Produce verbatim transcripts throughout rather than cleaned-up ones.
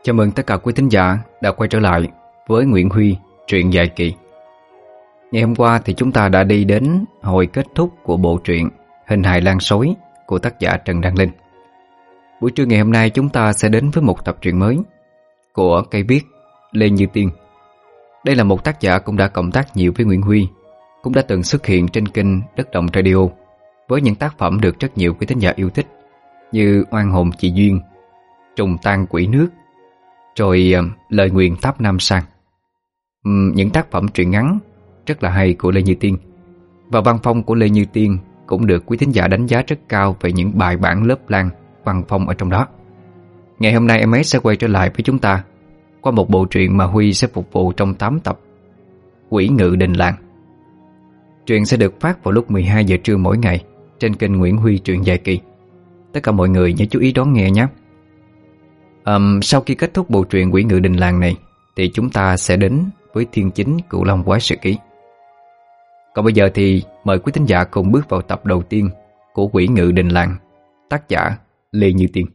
Chào mừng tất cả quý thính giả đã quay trở lại với Nguyễn Huy truyện dài kỳ. Ngày hôm qua thì chúng ta đã đi đến hồi kết thúc của bộ truyện Hình hài lan sói của tác giả Trần Đăng Linh. Buổi trưa ngày hôm nay chúng ta sẽ đến với một tập truyện mới của cây viết Lê Như Tiên. Đây là một tác giả cũng đã cộng tác nhiều với Nguyễn Huy, cũng đã từng xuất hiện trên kênh Đất Động Radio với những tác phẩm được rất nhiều quý thính giả yêu thích như Oan hồn chị Duyên, Trùng tan quỷ nước, rồi uh, Lời nguyền tháp Nam Sang. uhm, Những tác phẩm truyện ngắn rất là hay của Lê Như Tiên. Và văn phong của Lê Như Tiên cũng được quý thính giả đánh giá rất cao về những bài bản lớp lang văn phong ở trong đó. Ngày hôm nay em ấy sẽ quay trở lại với chúng ta qua một bộ truyện mà Huy sẽ phục vụ trong tám tập, Quỷ ngự đình làng. Truyện sẽ được phát vào lúc mười hai giờ trưa mỗi ngày trên kênh Nguyễn Huy truyện dài kỳ. Tất cả mọi người nhớ chú ý đón nghe nhé. Um, sau khi kết thúc bộ truyện Quỷ ngự đình làng này thì chúng ta sẽ đến với Thiên Chính Cửu Long Quái Sự Ký. Còn bây giờ thì mời quý thính giả cùng bước vào tập đầu tiên của Quỷ ngự đình làng, tác giả Lê Như Tiên.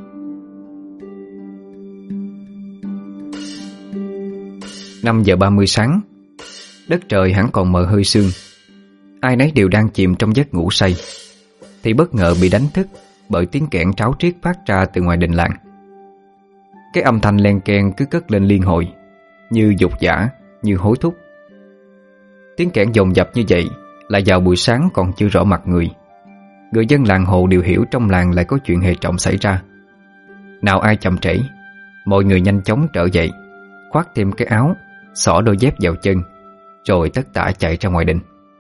Năm giờ ba mươi sáng, đất trời hẳn còn mờ hơi sương. Ai nấy đều đang chìm trong giấc ngủ say thì bất ngờ bị đánh thức bởi tiếng kẽn tráo triết phát ra từ ngoài đình làng. Cái âm thanh len keng cứ cất lên liên hồi, như dục dã, như hối thúc. Tiếng kẽn dồn dập như vậy là vào buổi sáng còn chưa rõ mặt người. Người dân làng Hồ đều hiểu trong làng lại có chuyện hệ trọng xảy ra. Nào ai chậm trễ, mọi người nhanh chóng trở dậy, khoác thêm cái áo, xỏ đôi dép vào chân, rồi tất tả chạy ra ngoài đình.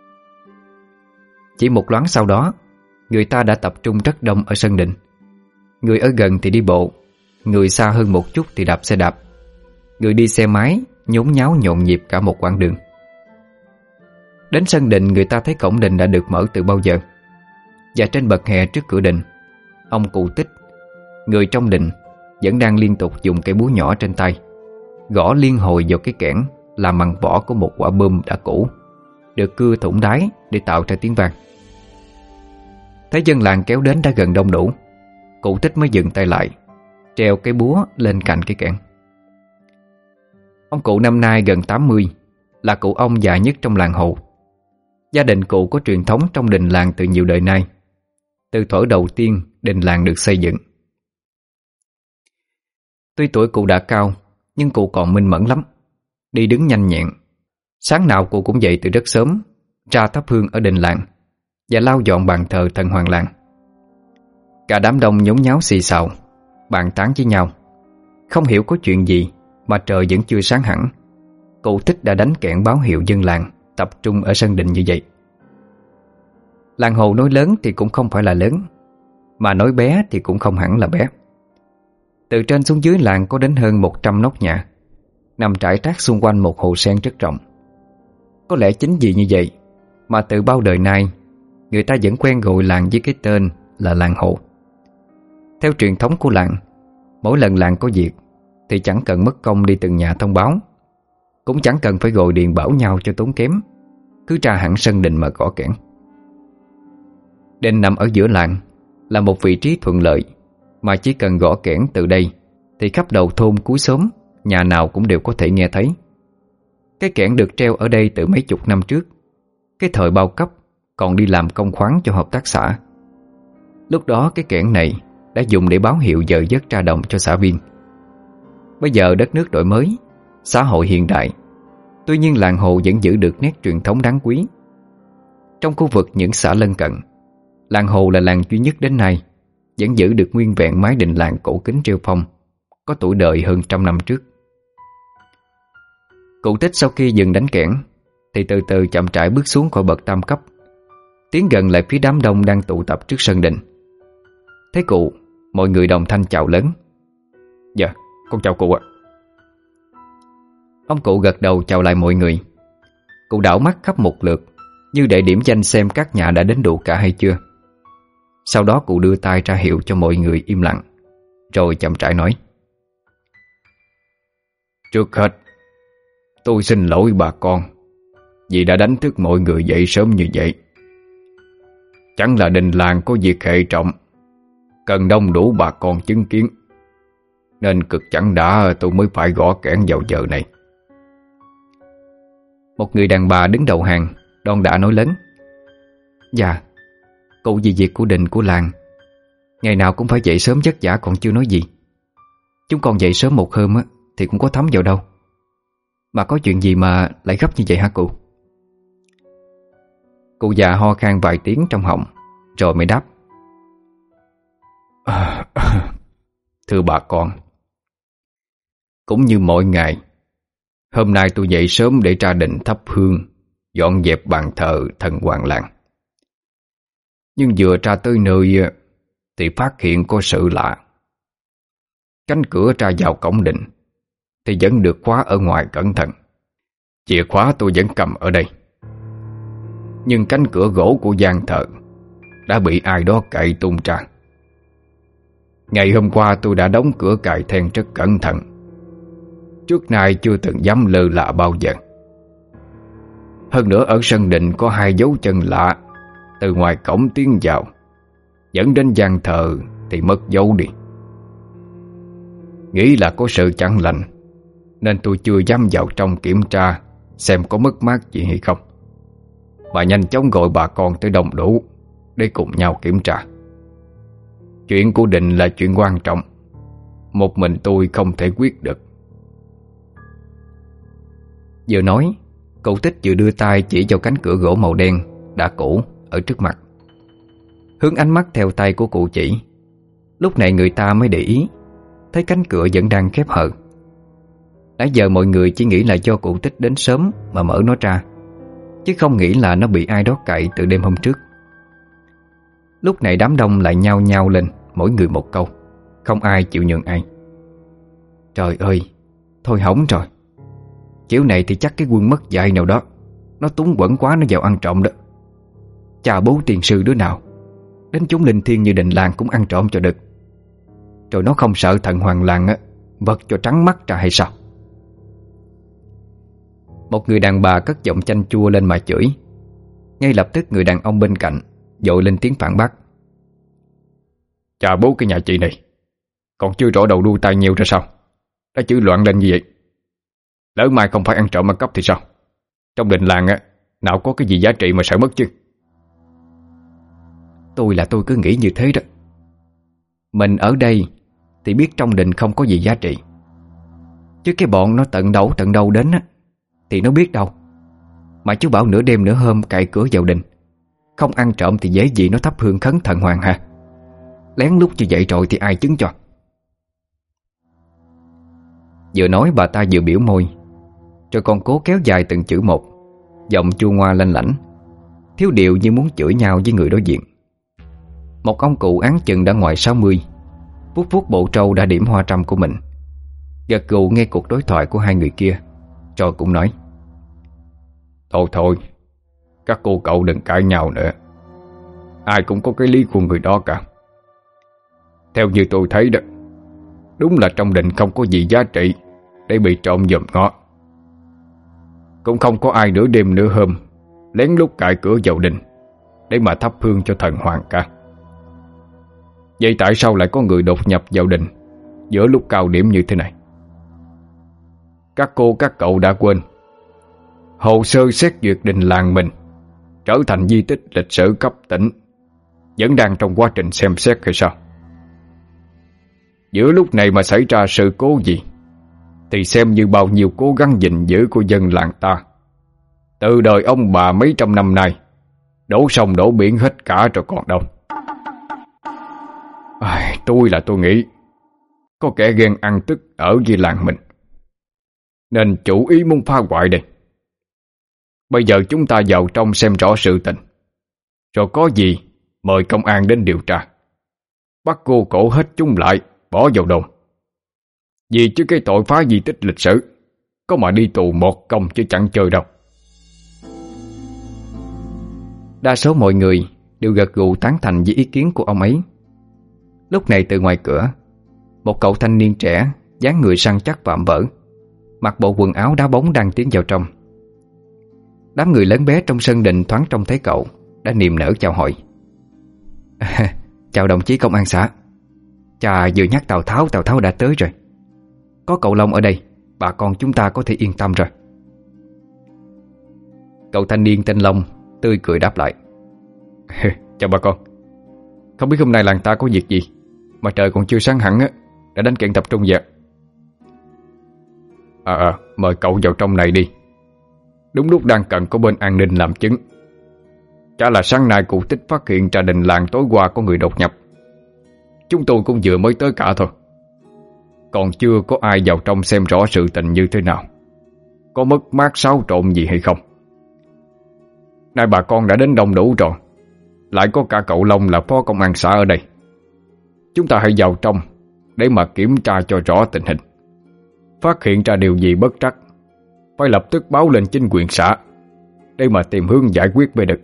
Chỉ một loáng sau đó, người ta đã tập trung rất đông ở sân đình. Người ở gần thì đi bộ, người xa hơn một chút thì đạp xe đạp, người đi xe máy nhốn nháo nhộn nhịp cả một quãng đường. Đến sân đình, người ta thấy cổng đình đã được mở từ bao giờ. Và trên bậc hè trước cửa đình, ông cụ Tích, người trong đình, vẫn đang liên tục dùng cây búa nhỏ trên tay gõ liên hồi vào cái kẽn làm bằng vỏ của một quả bơm đã cũ, được cưa thủng đáy để tạo ra tiếng vang. Thấy dân làng kéo đến đã gần đông đủ, cụ Tích mới dừng tay lại, treo cái búa lên cạnh cái kẽn. Ông cụ năm nay gần tám mươi, là cụ ông già nhất trong làng Hồ. Gia đình cụ có truyền thống trong đình làng từ nhiều đời nay, từ thuở đầu tiên đình làng được xây dựng. Tuy tuổi cụ đã cao, nhưng cụ còn minh mẫn lắm, đi đứng nhanh nhẹn. Sáng nào cụ cũng dậy từ rất sớm, ra thắp hương ở đình làng và lau dọn bàn thờ thần hoàng làng. Cả đám đông nhốn nháo xì xào, bàn tán với nhau. Không hiểu có chuyện gì mà trời vẫn chưa sáng hẳn, cụ Tích đã đánh kẽn báo hiệu dân làng tập trung ở sân đình như vậy. Làng Hồ nói lớn thì cũng không phải là lớn, mà nói bé thì cũng không hẳn là bé. Từ trên xuống dưới làng có đến hơn một trăm nóc nhà, nằm trải trác xung quanh một hồ sen rất rộng. Có lẽ chính vì như vậy mà từ bao đời nay người ta vẫn quen gọi làng với cái tên là làng Hồ. Theo truyền thống của làng, mỗi lần làng có việc thì chẳng cần mất công đi từng nhà thông báo, cũng chẳng cần phải gọi điện bảo nhau cho tốn kém, cứ ra hẳn sân đình mà gõ kẽn. Đình nằm ở giữa làng, là một vị trí thuận lợi mà chỉ cần gõ kẽn từ đây thì khắp đầu thôn cuối xóm, nhà nào cũng đều có thể nghe thấy. Cái kẽn được treo ở đây từ mấy chục năm trước, cái thời bao cấp còn đi làm công khoán cho hợp tác xã. Lúc đó cái kẽn này đã dùng để báo hiệu giờ giấc ra đồng cho xã viên. Bây giờ đất nước đổi mới, xã hội hiện đại, tuy nhiên làng Hồ vẫn giữ được nét truyền thống đáng quý. Trong khu vực những xã lân cận, làng Hồ là làng duy nhất đến nay vẫn giữ được nguyên vẹn mái đình làng cổ kính rêu phong, có tuổi đời hơn trăm năm trước. Cụ Tích sau khi dừng đánh kẽn thì từ từ chậm rãi bước xuống khỏi bậc tam cấp, tiến gần lại phía đám đông đang tụ tập trước sân đình. Thấy cụ, mọi người đồng thanh chào lớn. Dạ, con chào cụ ạ. Ông cụ gật đầu chào lại mọi người. Cụ đảo mắt khắp một lượt, như để điểm danh xem các nhà đã đến đủ cả hay chưa. Sau đó cụ đưa tay ra hiệu cho mọi người im lặng, rồi chậm rãi nói: Trước hết, tôi xin lỗi bà con vì đã đánh thức mọi người dậy sớm như vậy. Chẳng là đình làng có việc hệ trọng, cần đông đủ bà con chứng kiến, nên cực chẳng đã tôi mới phải gõ kẽn vào giờ này. Một người đàn bà đứng đầu hàng đon đã nói lớn: Dạ, cụ vì việc của đình của làng, ngày nào cũng phải dậy sớm vất vả còn chưa nói gì. Chúng con dậy sớm một hôm á thì cũng có thấm vào đâu. Mà có chuyện gì mà lại gấp như vậy hả cụ? Cụ già ho khan vài tiếng trong họng rồi mới đáp: à, Thưa bà con, cũng như mọi ngày, hôm nay tôi dậy sớm để ra đình thắp hương, dọn dẹp bàn thờ thần hoàng làng. Nhưng vừa ra tới nơi thì phát hiện có sự lạ. Cánh cửa ra vào cổng đình thì vẫn được khóa ở ngoài cẩn thận. Chìa khóa tôi vẫn cầm ở đây, nhưng cánh cửa gỗ của gian thờ đã bị ai đó cậy tung ra. Ngày hôm qua tôi đã đóng cửa cài then rất cẩn thận, trước nay chưa từng dám lơ là bao giờ. Hơn nữa ở sân đình có hai dấu chân lạ từ ngoài cổng tiến vào, dẫn đến gian thờ thì mất dấu đi. Nghĩ là có sự chẳng lành nên tôi chưa dám vào trong kiểm tra xem có mất mát gì hay không, mà nhanh chóng gọi bà con tới đông đủ để cùng nhau kiểm tra. Chuyện của đình là chuyện quan trọng, một mình tôi không thể quyết được. Vừa nói, cụ Tích vừa đưa tay chỉ vào cánh cửa gỗ màu đen đã cũ ở trước mặt. Hướng ánh mắt theo tay của cụ chỉ, lúc này người ta mới để ý thấy cánh cửa vẫn đang khép hờ. Nãy giờ mọi người chỉ nghĩ là do cụ Tích đến sớm mà mở nó ra, chứ không nghĩ là nó bị ai đó cậy từ đêm hôm trước. Lúc này đám đông lại nhao nhao lên, mỗi người một câu, không ai chịu nhường ai. Trời ơi, thôi hỏng rồi. Kiểu này thì chắc cái quân mất dạy nào đó nó túng quẫn quá nó vào ăn trộm đó. Chà bố tiền sư đứa nào đến chúng linh thiêng như đình làng cũng ăn trộm cho được. Rồi nó không sợ thần hoàng làng á vật cho trắng mắt ra hay sao? Một người đàn bà cất giọng chanh chua lên mà chửi. Ngay lập tức người đàn ông bên cạnh vội lên tiếng phản bác: Chà bố cái nhà chị này còn chưa rõ đầu đuôi tai nhiều ra sao, đã chửi loạn lên như vậy. Lỡ mai không phải ăn trộm mà cắp thì sao? Trong đình làng á nào có cái gì giá trị mà sợ mất chứ? Tôi là tôi cứ nghĩ như thế đó. Mình ở đây thì biết trong đình không có gì giá trị, chứ cái bọn nó tận đâu tận đâu đến á thì nó biết đâu. Mà chú bảo nửa đêm nửa hôm cậy cửa vào đình, không ăn trộm thì dễ gì nó thắp hương khấn thần hoàng hả? Lén lút như vậy rồi thì ai chứng cho? Vừa nói bà ta vừa biểu môi, rồi còn cố kéo dài từng chữ một, giọng chua ngoa lanh lảnh, thiếu điệu như muốn chửi nhau với người đối diện. Một ông cụ áng chừng đã ngoài sáu mươi, vuốt vuốt bộ trâu đã điểm hoa trăm của mình, gật gù nghe cuộc đối thoại của hai người kia, rồi cũng nói: Thôi thôi, các cô cậu đừng cãi nhau nữa. Ai cũng có cái lý của người đó cả. Theo như tôi thấy đó, đúng là trong đình không có gì giá trị để bị trộm dòm ngó. Cũng không có ai nửa đêm nửa hôm lén lút cậy cửa vào đình để mà thắp hương cho thần hoàng cả. Vậy tại sao lại có người đột nhập vào đình giữa lúc cao điểm như thế này? Các cô các cậu đã quên hồ sơ xét duyệt đình làng mình trở thành di tích lịch sử cấp tỉnh vẫn đang trong quá trình xem xét hay sao? Giữa lúc này mà xảy ra sự cố gì thì xem như bao nhiêu cố gắng gìn giữ của dân làng ta từ đời ông bà mấy trăm năm nay đổ sông đổ biển hết cả rồi còn đâu. À, tôi là tôi nghĩ có kẻ ghen ăn tức ở với làng mình nên chủ ý muốn phá hoại đây. Bây giờ chúng ta vào trong xem rõ sự tình, rồi có gì mời công an đến điều tra, bắt cô cổ hết chúng lại bỏ vào đồn. Vì chứ cái tội phá di tích lịch sử có mà đi tù một công chứ chẳng chơi đâu. Đa số mọi người đều gật gù tán thành với ý kiến của ông ấy. Lúc này từ ngoài cửa, một cậu thanh niên trẻ, dáng người săn chắc vạm vỡ, mặc bộ quần áo đá bóng đang tiến vào trong. Đám người lớn bé trong sân đình thoáng trông thấy cậu đã niềm nở chào hỏi. Chào đồng chí công an xã. Chà, vừa nhắc Tào Tháo, Tào Tháo đã tới rồi. Có cậu Long ở đây, bà con chúng ta có thể yên tâm rồi. Cậu thanh niên tên Long tươi cười đáp lại. Chào bà con. Không biết hôm nay làng ta có việc gì mà trời còn chưa sáng hẳn á, đã đánh kiện tập trung vậy. À, à mời cậu vào trong này đi. Đúng lúc đang cần có bên an ninh làm chứng. Chả là sáng nay cụ Tích phát hiện ra đình làng tối qua có người đột nhập. Chúng tôi cũng vừa mới tới cả thôi, còn chưa có ai vào trong xem rõ sự tình như thế nào, có mất mát xáo trộn gì hay không. Nay bà con đã đến đông đủ rồi, lại có cả cậu Long là phó công an xã ở đây. Chúng ta hãy vào trong để mà kiểm tra cho rõ tình hình. Phát hiện ra điều gì bất trắc, phải lập tức báo lên chính quyền xã để mà tìm hướng giải quyết mới được.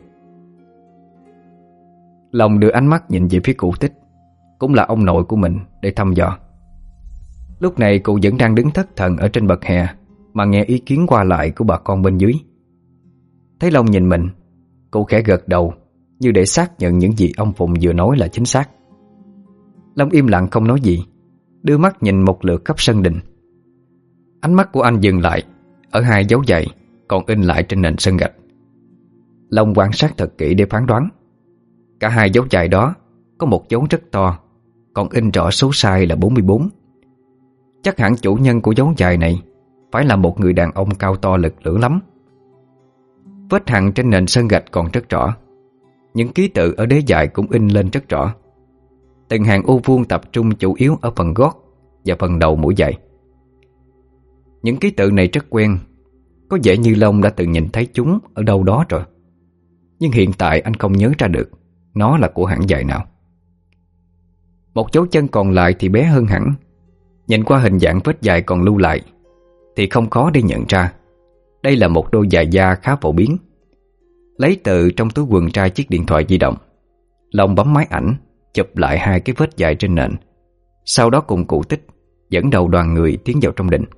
Long đưa ánh mắt nhìn về phía cụ Tích, cũng là ông nội của mình, để thăm dò. Lúc này cụ vẫn đang đứng thất thần ở trên bậc hè mà nghe ý kiến qua lại của bà con bên dưới. Thấy Long nhìn mình, cụ khẽ gật đầu như để xác nhận những gì ông Phụng vừa nói là chính xác. Long im lặng không nói gì, đưa mắt nhìn một lượt khắp sân đình. Ánh mắt của anh dừng lại ở hai dấu giày còn in lại trên nền sân gạch. Long quan sát thật kỹ để phán đoán. Cả hai dấu giày đó có một dấu rất to, còn in rõ số sai là bốn mươi bốn. Chắc hẳn chủ nhân của dấu giày này phải là một người đàn ông cao to lực lưỡng lắm. Vết hằn trên nền sân gạch còn rất rõ. Những ký tự ở đế giày cũng in lên rất rõ. Từng hàng ô vuông tập trung chủ yếu ở phần gót và phần đầu mũi giày. Những ký tự này rất quen, có vẻ như Long đã từng nhìn thấy chúng ở đâu đó rồi. Nhưng hiện tại anh không nhớ ra được nó là của hãng giày nào. Một dấu chân còn lại thì bé hơn hẳn. Nhìn qua hình dạng vết giày còn lưu lại thì không khó để nhận ra đây là một đôi giày da khá phổ biến. Lấy từ trong túi quần ra chiếc điện thoại di động, Long bấm máy ảnh chụp lại hai cái vết giày trên nền. Sau đó cùng cụ Tích dẫn đầu đoàn người tiến vào trong đình.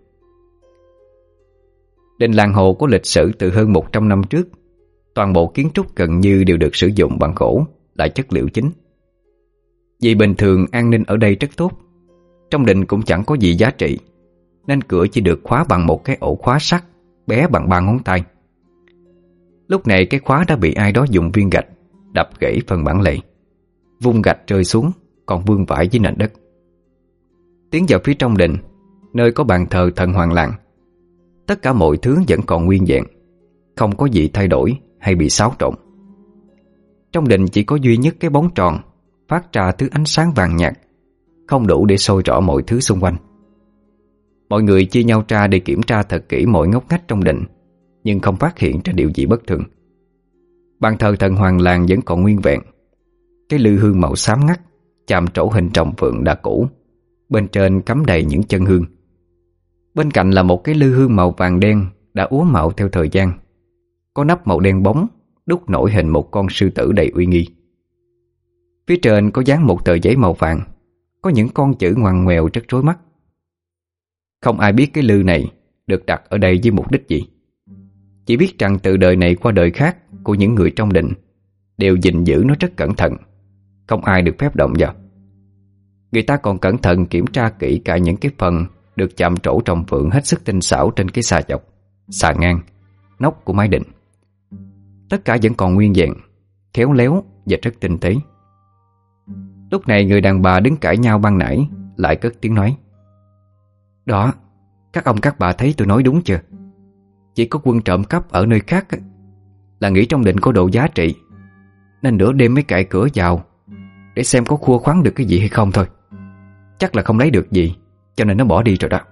Đình làng Hồ có lịch sử từ hơn một trăm năm trước. Toàn bộ kiến trúc gần như đều được sử dụng bằng gỗ là chất liệu chính. Vì bình thường an ninh ở đây rất tốt, trong đình cũng chẳng có gì giá trị, nên cửa chỉ được khóa bằng một cái ổ khóa sắt bé bằng ba ngón tay. Lúc này cái khóa đã bị ai đó dùng viên gạch đập gãy phần bản lề, vung gạch rơi xuống còn vương vãi dưới nền đất. Tiến vào phía trong đình, nơi có bàn thờ thần Hoàng Làng, tất cả mọi thứ vẫn còn nguyên vẹn, không có gì thay đổi hay bị xáo trộn. Trong đình chỉ có duy nhất cái bóng tròn phát ra thứ ánh sáng vàng nhạt, không đủ để soi rõ mọi thứ xung quanh. Mọi người chia nhau ra để kiểm tra thật kỹ mọi ngóc ngách trong đình, nhưng không phát hiện ra điều gì bất thường. Bàn thờ thần Hoàng Làng vẫn còn nguyên vẹn. Cái lư hương màu xám ngắt chạm trổ hình rồng phượng đã cũ, bên trên cắm đầy những chân hương. Bên cạnh là một cái lư hương màu vàng đen đã úa mạo theo thời gian, có nắp màu đen bóng đúc nổi hình một con sư tử đầy uy nghi. Phía trên có dán một tờ giấy màu vàng, có những con chữ ngoằn ngoèo rất rối mắt. Không ai biết cái lư này được đặt ở đây với mục đích gì. Chỉ biết rằng từ đời này qua đời khác của những người trong đình đều gìn giữ nó rất cẩn thận, không ai được phép động vào. Người ta còn cẩn thận kiểm tra kỹ cả những cái phần được chạm trổ trồng phượng hết sức tinh xảo trên cái xà chọc, xà ngang, nóc của mái đình. Tất cả vẫn còn nguyên vẹn, khéo léo và rất tinh tế. Lúc này người đàn bà đứng cãi nhau ban nãy lại cất tiếng nói: "Đó, các ông các bà thấy tôi nói đúng chưa? Chỉ có quân trộm cắp ở nơi khác là nghĩ trong đình có độ giá trị, nên nửa đêm mới cạy cửa vào để xem có khua khoắng được cái gì hay không thôi. Chắc là không lấy được gì, cho nên nó bỏ đi rồi đó."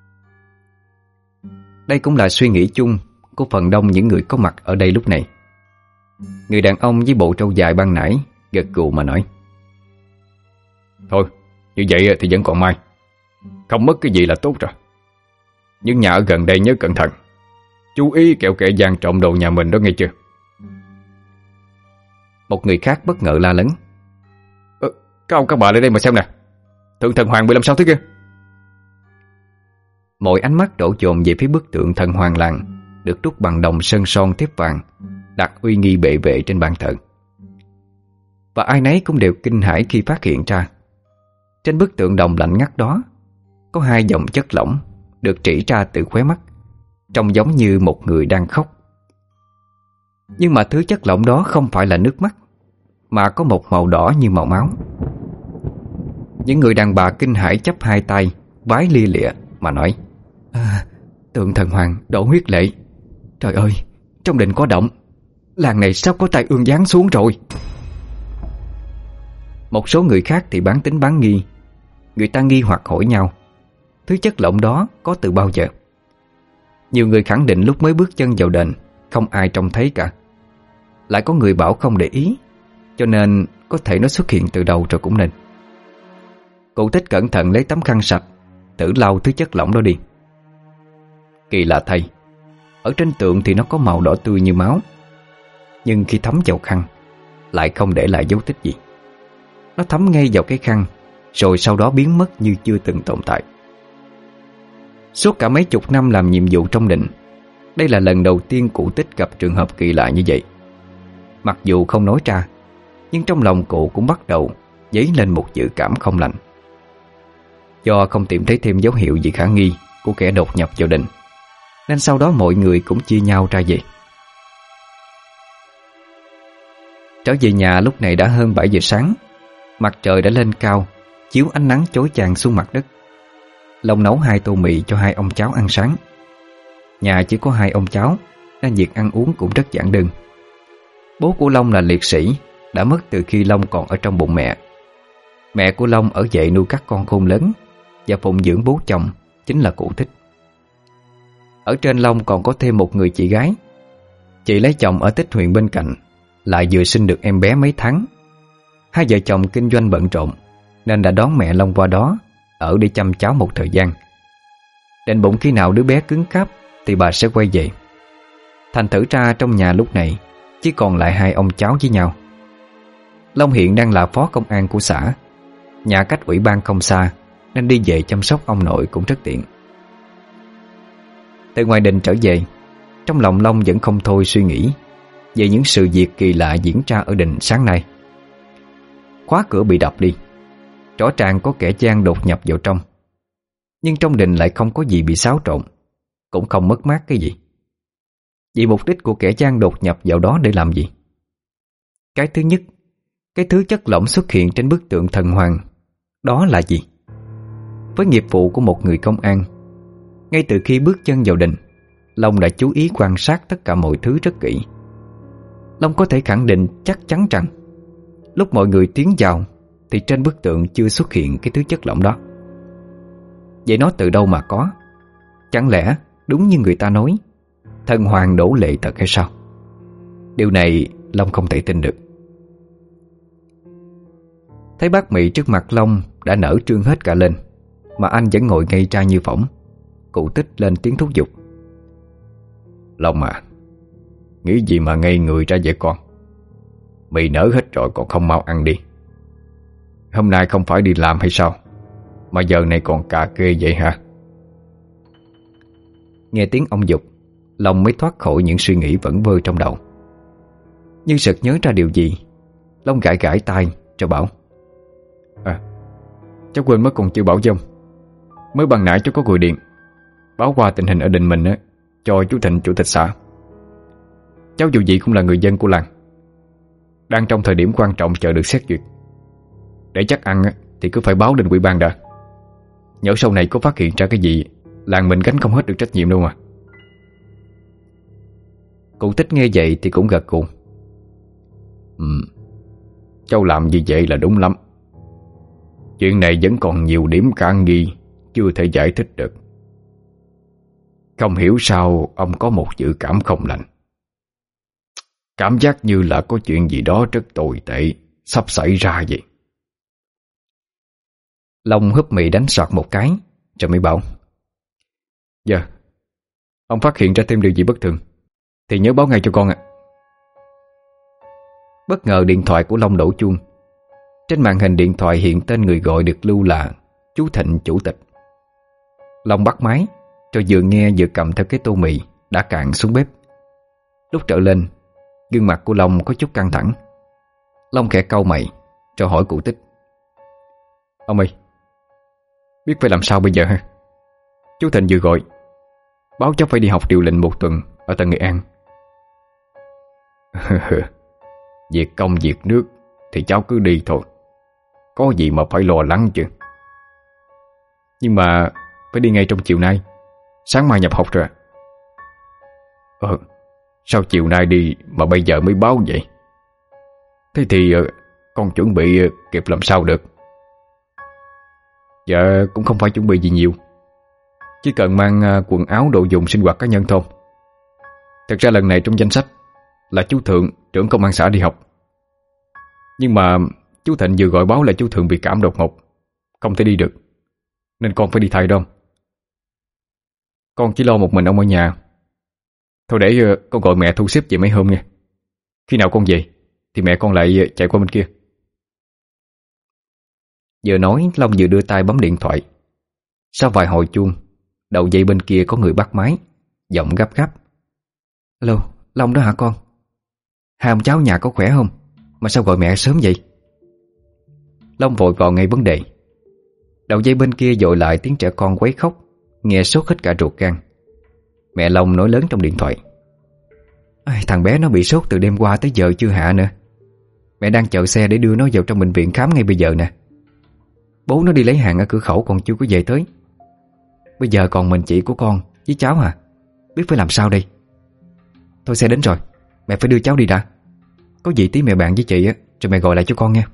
Đây cũng là suy nghĩ chung của phần đông những người có mặt ở đây lúc này. Người đàn ông với bộ trâu dài ban nãy gật gù mà nói: "Thôi, như vậy thì vẫn còn may, không mất cái gì là tốt rồi. Nhưng nhà ở gần đây nhớ cẩn thận, chú ý kẻo kẻ gian trộm đồ nhà mình đó nghe chưa." Một người khác bất ngờ la lớn: ờ, "Các ông các bà lên đây mà xem nè, thượng thần Hoàng bị làm sao thế kia?" Mọi ánh mắt đổ dồn về phía bức tượng thần Hoàng Làng được đúc bằng đồng sơn son thép vàng, đặt uy nghi bệ vệ trên bàn thờ. Và ai nấy cũng đều kinh hãi khi phát hiện ra trên bức tượng đồng lạnh ngắt đó có hai dòng chất lỏng được trĩ ra từ khóe mắt, trông giống như một người đang khóc. Nhưng mà thứ chất lỏng đó không phải là nước mắt, mà có một màu đỏ như màu máu. Những người đàn bà kinh hãi chắp hai tay, vái lia lịa mà nói: à, tượng thần hoàng đổ huyết lệ. Trời ơi, trong đình có động, làng này sắp có tai ương giáng xuống rồi. Một số người khác thì bán tín bán nghi. Người ta nghi hoặc hỏi nhau thứ chất lỏng đó có từ bao giờ. Nhiều người khẳng định lúc mới bước chân vào đền không ai trông thấy cả. Lại có người bảo không để ý, cho nên có thể nó xuất hiện từ đầu rồi cũng nên. Cụ Tích cẩn thận lấy tấm khăn sạch thử lau thứ chất lỏng đó đi. Kỳ lạ thay, ở trên tượng thì nó có màu đỏ tươi như máu, nhưng khi thấm vào khăn lại không để lại dấu tích gì. Nó thấm ngay vào cái khăn, rồi sau đó biến mất như chưa từng tồn tại. Suốt cả mấy chục năm làm nhiệm vụ trong đình, đây là lần đầu tiên cụ Tích gặp trường hợp kỳ lạ như vậy. Mặc dù không nói ra, nhưng trong lòng cụ cũng bắt đầu dấy lên một dự cảm không lành. Do không tìm thấy thêm dấu hiệu gì khả nghi của kẻ đột nhập vào đình, nên sau đó mọi người cũng chia nhau ra về. Trở về nhà lúc này đã hơn bảy giờ sáng. Mặt trời đã lên cao, chiếu ánh nắng chói chang xuống mặt đất. Long nấu hai tô mì cho hai ông cháu ăn sáng. Nhà chỉ có hai ông cháu, nên việc ăn uống cũng rất giản đơn. Bố của Long là liệt sĩ, đã mất từ khi Long còn ở trong bụng mẹ. Mẹ của Long ở dậy nuôi các con khôn lớn và phụng dưỡng bố chồng, chính là cụ Tích. Ở trên Long còn có thêm một người chị gái. Chị lấy chồng ở Tích huyện bên cạnh, lại vừa sinh được em bé mấy tháng. Hai vợ chồng kinh doanh bận rộn, nên đã đón mẹ Long qua đó ở để chăm cháu một thời gian. Định bụng khi nào đứa bé cứng cáp thì bà sẽ quay về. Thành thử ra trong nhà lúc này chỉ còn lại hai ông cháu với nhau. Long hiện đang là phó công an của xã, nhà cách ủy ban không xa, nên đi về chăm sóc ông nội cũng rất tiện. Từ ngoài đình trở về, trong lòng Long vẫn không thôi suy nghĩ về những sự việc kỳ lạ diễn ra ở đình sáng nay. Khóa cửa bị đập đi, rõ ràng có kẻ gian đột nhập vào trong. Nhưng trong đình lại không có gì bị xáo trộn, cũng không mất mát cái gì. Vậy mục đích của kẻ gian đột nhập vào đó để làm gì? Cái thứ nhất, cái thứ chất lỏng xuất hiện trên bức tượng thần hoàng đó là gì? Với nghiệp vụ của một người công an, ngay từ khi bước chân vào đình, Long đã chú ý quan sát tất cả mọi thứ rất kỹ. Long có thể khẳng định chắc chắn rằng lúc mọi người tiến vào thì trên bức tượng chưa xuất hiện cái thứ chất lỏng đó. Vậy nó từ đâu mà có? Chẳng lẽ đúng như người ta nói, thần hoàng đổ lệ thật hay sao? Điều này Long không thể tin được. Thấy bát mị trước mặt Long đã nở trương hết cả lên, mà anh vẫn ngồi ngây ra như phỏng. Cụ Tích lên tiếng thúc giục: Long à, nghĩ gì mà ngây người ra vậy con? Mì nở hết rồi còn không mau ăn đi. Hôm nay không phải đi làm hay sao mà giờ này còn cà kê vậy hả? Nghe tiếng ông giục, Long mới thoát khỏi những suy nghĩ vẩn vơ trong đầu. Nhưng sực nhớ ra điều gì, Long gãi gãi tai rồi bảo: À, cháu quên mất còn chưa bảo với ông. Mới ban nãy cháu có gọi điện báo qua tình hình ở đình mình á cho chú Thịnh, chủ tịch xã. Cháu dù gì cũng là người dân của làng, đang trong thời điểm quan trọng chờ được xét duyệt. Để chắc ăn á thì cứ phải báo lên ủy ban đã. Nhỡ sau này có phát hiện ra cái gì, làng mình gánh không hết được trách nhiệm đâu mà. Cụ Tích nghe vậy thì cũng gật gù. Ừ, cháu làm như vậy là đúng lắm. Chuyện này vẫn còn nhiều điểm khả nghi chưa thể giải thích được. Không hiểu sao ông có một dự cảm không lành. Cảm giác như là có chuyện gì đó rất tồi tệ sắp xảy ra vậy. Long húp mì đánh soạt một cái rồi mới bảo: Dạ, ông phát hiện ra thêm điều gì bất thường thì nhớ báo ngay cho con ạ. Bất ngờ điện thoại của Long đổ chuông. Trên màn hình điện thoại hiện tên người gọi được lưu là chú Thịnh, chủ tịch. Long bắt máy rồi vừa nghe vừa cầm theo cái tô mì đã cạn xuống bếp. Lúc trở lên, gương mặt của Long có chút căng thẳng. Long khẽ cau mày rồi hỏi cụ Tích: Ông ơi, Biết phải làm sao bây giờ ha. Chú Thịnh vừa gọi, báo cháu phải đi học điều lệnh một tuần ở tại Nghệ An. Việc công việc nước thì cháu cứ đi thôi, có gì mà phải lo lắng chứ. Nhưng mà phải đi ngay trong chiều nay, sáng mai nhập học rồi. Ờ, sao chiều nay đi mà bây giờ mới báo vậy? Thế thì con chuẩn bị kịp làm sao được? Dạ cũng không phải chuẩn bị gì nhiều, chỉ cần mang quần áo đồ dùng sinh hoạt cá nhân thôi. Thật ra lần này trong danh sách là chú Thượng, trưởng công an xã đi học. Nhưng mà chú Thịnh vừa gọi báo là chú Thượng bị cảm đột ngột, không thể đi được, nên con phải đi thay đó. Con chỉ lo một mình ông ở nhà. Thôi để con gọi mẹ thu xếp về mấy hôm nha. Khi nào con về thì mẹ con lại chạy qua bên kia. Vừa nói Long vừa đưa tay bấm điện thoại. Sau vài hồi chuông, đầu dây bên kia có người bắt máy, giọng gấp gáp. Alo, Long đó hả con? Hai ông cháu nhà có khỏe không? Mà sao gọi mẹ sớm vậy? Long vội vào ngay vấn đề. Đầu dây bên kia dội lại tiếng trẻ con quấy khóc, nghe sốt hết cả ruột gan. Mẹ Long nói lớn trong điện thoại. Thằng bé nó bị sốt từ đêm qua tới giờ chưa hạ nữa. Mẹ đang chờ xe để đưa nó vào trong bệnh viện khám ngay bây giờ nè. Bố nó đi lấy hàng ở cửa khẩu còn chưa có về tới. Bây giờ còn mình chị của con với cháu à, biết phải làm sao đây. Thôi xe đến rồi, mẹ phải đưa cháu đi đã. Có gì tí mẹ bạn với chị á, rồi mẹ gọi lại cho con nha.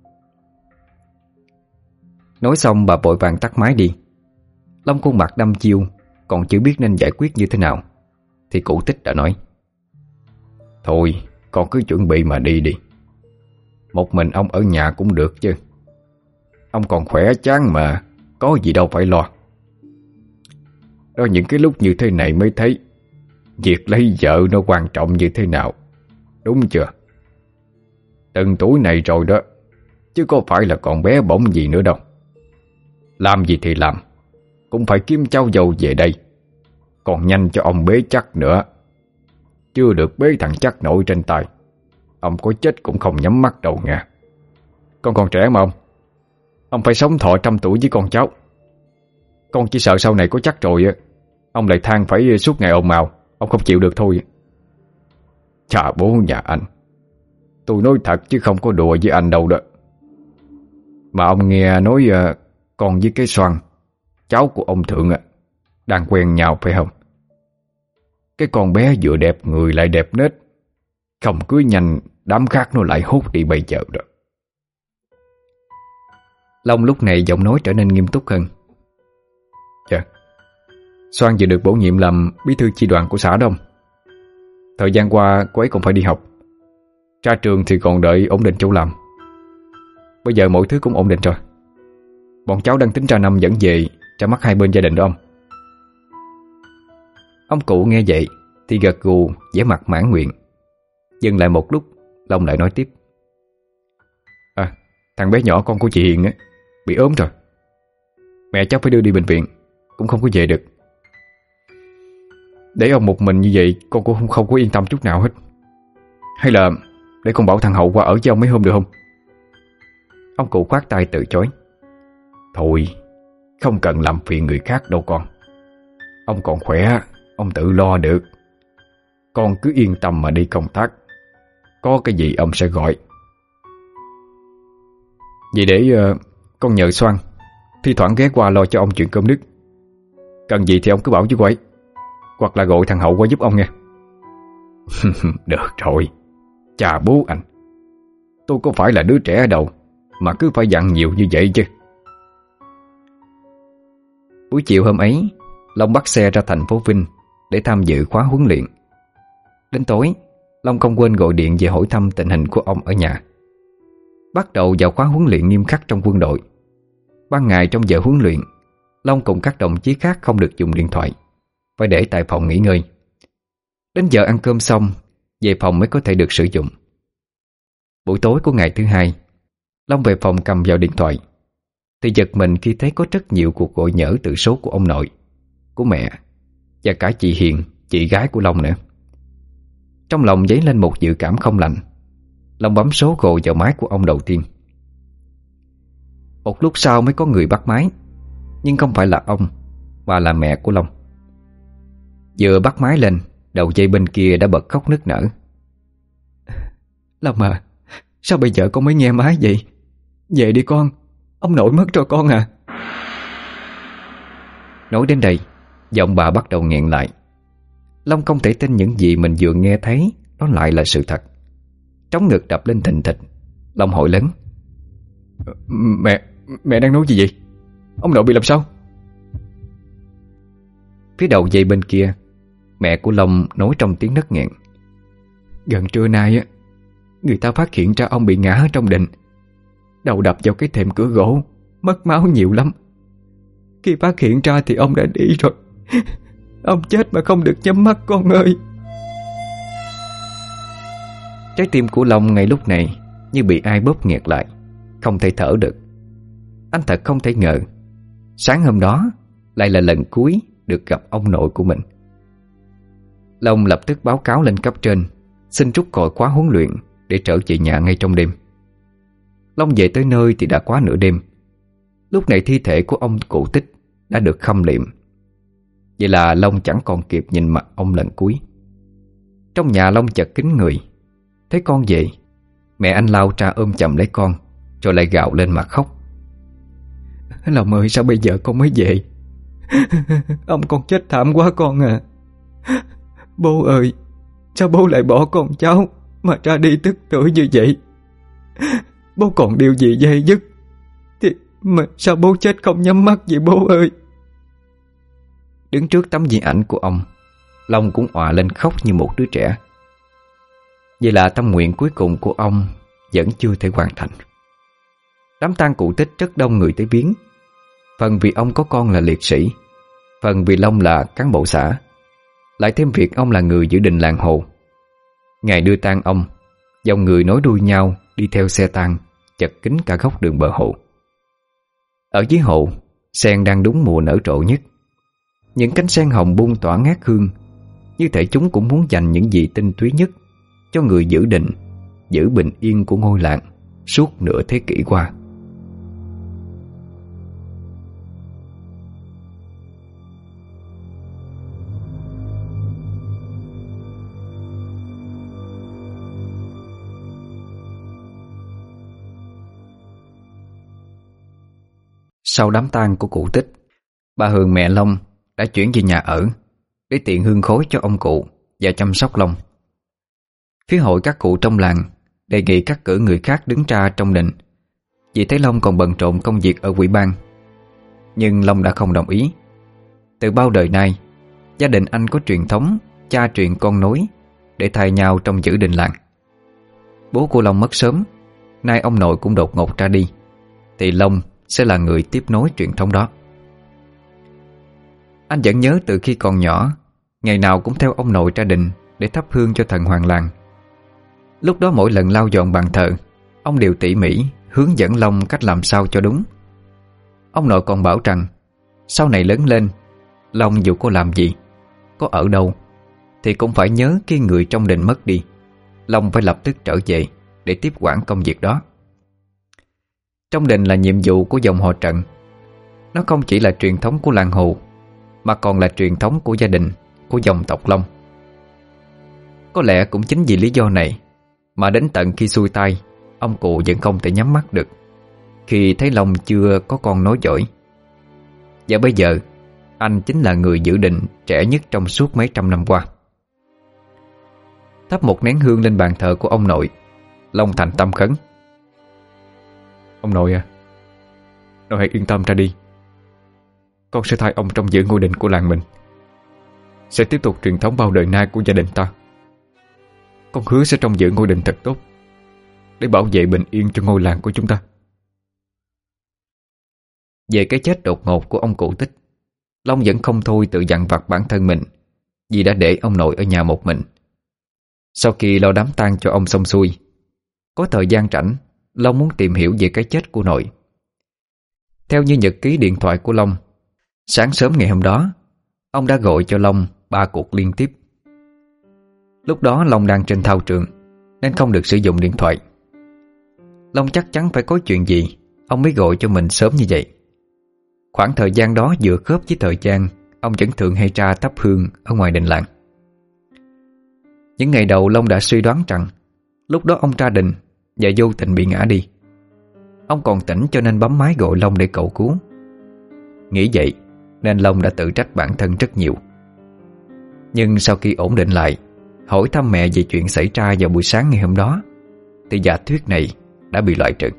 Nói xong bà vội vàng tắt máy đi. Long khuôn mặt đăm chiêu, còn chưa biết nên giải quyết như thế nào, thì cụ Tích đã nói. Thôi con cứ chuẩn bị mà đi đi. Một mình ông ở nhà cũng được chứ. Ông còn khỏe chán mà, có gì đâu phải lo. Đó, những cái lúc như thế này mới thấy việc lấy vợ nó quan trọng như thế nào, đúng chưa? Từng tuổi này rồi đó, chứ có phải là còn bé bỏng gì nữa đâu. Làm gì thì làm, cũng phải kiếm cháu dâu về đây. Còn nhanh cho ông bế chắc nữa. Chưa được bế thằng chắc nội trên tay, ông có chết cũng không nhắm mắt đâu nha. Con còn trẻ mà ông. Ông phải sống thọ trăm tuổi với con cháu. Con chỉ sợ sau này có chắc rồi ông lại than phải suốt ngày ồn ào, ông không chịu được thôi. Chà bố nhà anh, tôi nói thật chứ không có đùa với anh đâu đó. Mà ông nghe nói con với cái Soan, cháu của ông Thượng đang quen nhau phải không? Cái con bé vừa đẹp người lại đẹp nết, không cưới nhanh đám khác nó lại hút đi bây giờ đó. Long lúc này giọng nói trở nên nghiêm túc hơn. Dạ, Soan vừa được bổ nhiệm làm bí thư chi đoàn của xã Đông. Thời gian qua cô ấy còn phải đi học, ra trường thì còn đợi ổn định chỗ làm. Bây giờ mọi thứ cũng ổn định rồi. Bọn cháu đang tính ra năm dẫn về cho mắt hai bên gia đình đó ông. Ông cụ nghe vậy thì gật gù, vẻ mặt mãn nguyện. Dừng lại một lúc, Long lại nói tiếp. À, thằng bé nhỏ con của chị Hiền á, bị ốm rồi. Mẹ cháu phải đưa đi bệnh viện, cũng không có về được. Để ông một mình như vậy con cũng không, không có yên tâm chút nào hết. Hay là để con bảo thằng Hậu qua ở với ông mấy hôm được không? Ông cụ khoát tay từ chối. Thôi, không cần làm phiền người khác đâu con. Ông còn khỏe, ông tự lo được. Con cứ yên tâm mà đi công tác. Có cái gì ông sẽ gọi. Vậy để uh, con nhờ Soan thi thoảng ghé qua lo cho ông chuyện cơm nước. Cần gì thì ông cứ bảo với cô ấy, hoặc là gọi thằng Hậu qua giúp ông nha. Được rồi. Chà bố anh, tôi có phải là đứa trẻ đâu mà cứ phải dặn nhiều như vậy chứ. Buổi chiều hôm ấy, Long bắt xe ra thành phố Vinh để tham dự khóa huấn luyện. Đến tối, Long không quên gọi điện về hỏi thăm tình hình của ông ở nhà. Bắt đầu vào khóa huấn luyện nghiêm khắc trong quân đội. Ban ngày trong giờ huấn luyện, Long cùng các đồng chí khác không được dùng điện thoại, phải để tại phòng nghỉ ngơi. Đến giờ ăn cơm xong, về phòng mới có thể được sử dụng. Buổi tối của ngày thứ hai, Long về phòng cầm vào điện thoại thì giật mình khi thấy có rất nhiều cuộc gọi nhỡ từ số của ông nội, của mẹ và cả chị Hiền, chị gái của Long nữa. Trong lòng dấy lên một dự cảm không lành. Long bấm số gọi vào máy của ông đầu tiên. Một lúc sau mới có người bắt máy, Nhưng không phải là ông, mà là mẹ của Long. Vừa bắt máy lên, đầu dây bên kia đã bật khóc nức nở. Long à, sao bây giờ con mới nghe máy vậy? Về đi con, ông nội mất rồi con à. Nói đến đây, giọng bà bắt đầu nghẹn lại. Long không thể tin những gì mình vừa nghe thấy đó lại là sự thật. Trống ngực đập lên thình thịch. Long hỏi lớn: Mẹ, mẹ đang nói gì vậy? Ông nội bị làm sao? Phía đầu dây bên kia, mẹ của Long nói trong tiếng nấc nghẹn: Gần trưa nay á, người ta phát hiện ra ông bị ngã ở trong đình, đầu đập vào cái thềm cửa gỗ, mất máu nhiều lắm. Khi phát hiện ra thì ông đã đi rồi. Ông chết mà không được nhắm mắt con ơi. Trái tim của Long ngay lúc này như bị ai bóp nghẹt lại, không thể thở được. Anh thật không thể ngờ sáng hôm đó lại là lần cuối được gặp ông nội của mình. Long lập tức báo cáo lên cấp trên, xin rút khỏi khóa huấn luyện để trở về nhà ngay trong đêm. Long về tới nơi thì đã quá nửa đêm. Lúc này thi thể của ông cụ Tích đã được khâm liệm. Vậy là Long chẳng còn kịp nhìn mặt ông lần cuối. Trong nhà Long chợt kín người. Thấy con về, mẹ anh lao ra ôm chầm lấy con, rồi lại gào lên mà khóc: Long ơi, sao bây giờ con mới về? Ông con chết thảm quá con à. Bố ơi, sao bố lại bỏ con cháu mà ra đi tức tưởi như vậy? Bố còn điều gì dây dứt thì mà sao bố chết không nhắm mắt vậy bố ơi? Đứng trước tấm di ảnh của ông, Long cũng òa lên khóc như một đứa trẻ. Vậy là tâm nguyện cuối cùng của ông vẫn chưa thể hoàn thành. Đám tang cụ Tích rất đông người tới viếng. Phần vì ông có con là liệt sĩ, phần vì Long là cán bộ xã, lại thêm việc ông là người giữ đình làng Hồ. Ngày đưa tang ông, dòng người nối đuôi nhau đi theo xe tang chật kín cả góc đường bờ hồ. Ở dưới hồ, sen đang đúng mùa nở rộ nhất. Những cánh sen hồng bung tỏa ngát hương, như thể chúng cũng muốn dành những gì tinh túy nhất cho người giữ định, giữ bình yên của ngôi làng suốt nửa thế kỷ qua. Sau đám tang của cụ Tích, bà Hường mẹ Long đã chuyển về nhà ở để tiện hương khói cho ông cụ và chăm sóc Long. Phía hội các cụ trong làng đề nghị cắt cử người khác đứng ra trong đình, vì thấy Long còn bận rộn công việc ở ủy ban. Nhưng Long đã không đồng ý. Từ bao đời nay, gia đình anh có truyền thống cha truyền con nối để thay nhau trong giữ đình làng. Bố của Long mất sớm, nay ông nội cũng đột ngột ra đi, thì Long sẽ là người tiếp nối truyền thống đó. Anh vẫn nhớ từ khi còn nhỏ, ngày nào cũng theo ông nội ra đình để thắp hương cho thần hoàng làng. Lúc đó mỗi lần lau dọn bàn thờ, ông đều tỉ mỉ hướng dẫn Long cách làm sao cho đúng. Ông nội còn bảo rằng sau này lớn lên, Long dù có làm gì, có ở đâu, thì cũng phải nhớ khi người trong đình mất đi, Long phải lập tức trở về để tiếp quản công việc đó. Trong đình là nhiệm vụ của dòng họ Trận. Nó không chỉ là truyền thống của làng Hồ, mà còn là truyền thống của gia đình, của dòng tộc Long. Có lẽ cũng chính vì lý do này mà đến tận khi xuôi tay, ông cụ vẫn không thể nhắm mắt được khi thấy Long chưa có con nối dõi. Và bây giờ anh chính là người giữ đình trẻ nhất trong suốt mấy trăm năm qua. Thắp một nén hương lên bàn thờ của ông nội, Long thành tâm khấn: Ông nội à, nội hãy yên tâm ra đi. Con sẽ thay ông trong giữ ngôi đình của làng mình, sẽ tiếp tục truyền thống bao đời nay của gia đình ta. Con hứa sẽ trông giữ ngôi đình thật tốt để bảo vệ bình yên cho ngôi làng của chúng ta. Về cái chết đột ngột của ông cụ Tích, Long vẫn không thôi tự dằn vặt bản thân mình vì đã để ông nội ở nhà một mình. Sau khi lo đám tang cho ông xong xuôi, có thời gian rảnh, Long muốn tìm hiểu về cái chết của nội. Theo như nhật ký điện thoại của Long, sáng sớm ngày hôm đó, ông đã gọi cho Long ba cuộc liên tiếp. Lúc đó Long đang trên thao trường nên không được sử dụng điện thoại. Long chắc chắn phải có chuyện gì ông mới gọi cho mình sớm như vậy. Khoảng thời gian đó vừa khớp với thời gian ông vẫn thường hay ra thắp hương ở ngoài đình làng. Những ngày đầu Long đã suy đoán rằng lúc đó ông ra đình và vô tình bị ngã đi. Ông còn tỉnh cho nên bấm máy gọi Long để cầu cứu. Nghĩ vậy nên Long đã tự trách bản thân rất nhiều. Nhưng sau khi ổn định lại, hỏi thăm mẹ về chuyện xảy ra vào buổi sáng ngày hôm đó, thì giả thuyết này đã bị loại trừ.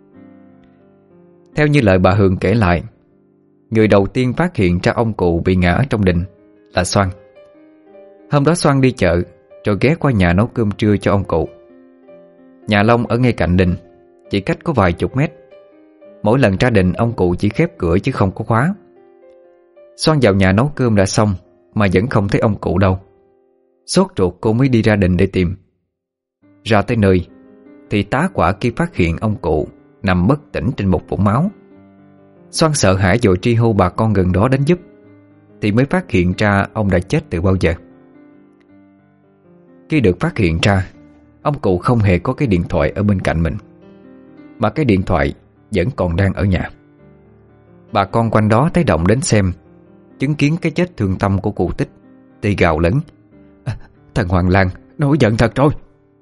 Theo như lời bà Hường kể lại, người đầu tiên phát hiện ra ông cụ bị ngã ở trong đình là Xoan. Hôm đó Xoan đi chợ rồi ghé qua nhà nấu cơm trưa cho ông cụ. Nhà Long ở ngay cạnh đình, chỉ cách có vài chục mét. Mỗi lần ra đình ông cụ chỉ khép cửa chứ không có khóa. Xoan vào nhà nấu cơm đã xong mà vẫn không thấy ông cụ đâu. Sốt ruột cô mới đi ra đình để tìm. Ra tới nơi thì tá quả khi phát hiện ông cụ nằm bất tỉnh trên một vũng máu. Xoan sợ hãi vội tri hô bà con gần đó đến giúp, thì mới phát hiện ra ông đã chết từ bao giờ. Khi được phát hiện ra, ông cụ không hề có cái điện thoại ở bên cạnh mình, mà cái điện thoại vẫn còn đang ở nhà. Bà con quanh đó thấy động đến xem, chứng kiến cái chết thương tâm của cụ Tích thì gào lớn: à, thằng Hoàng Lan nổi giận thật rồi.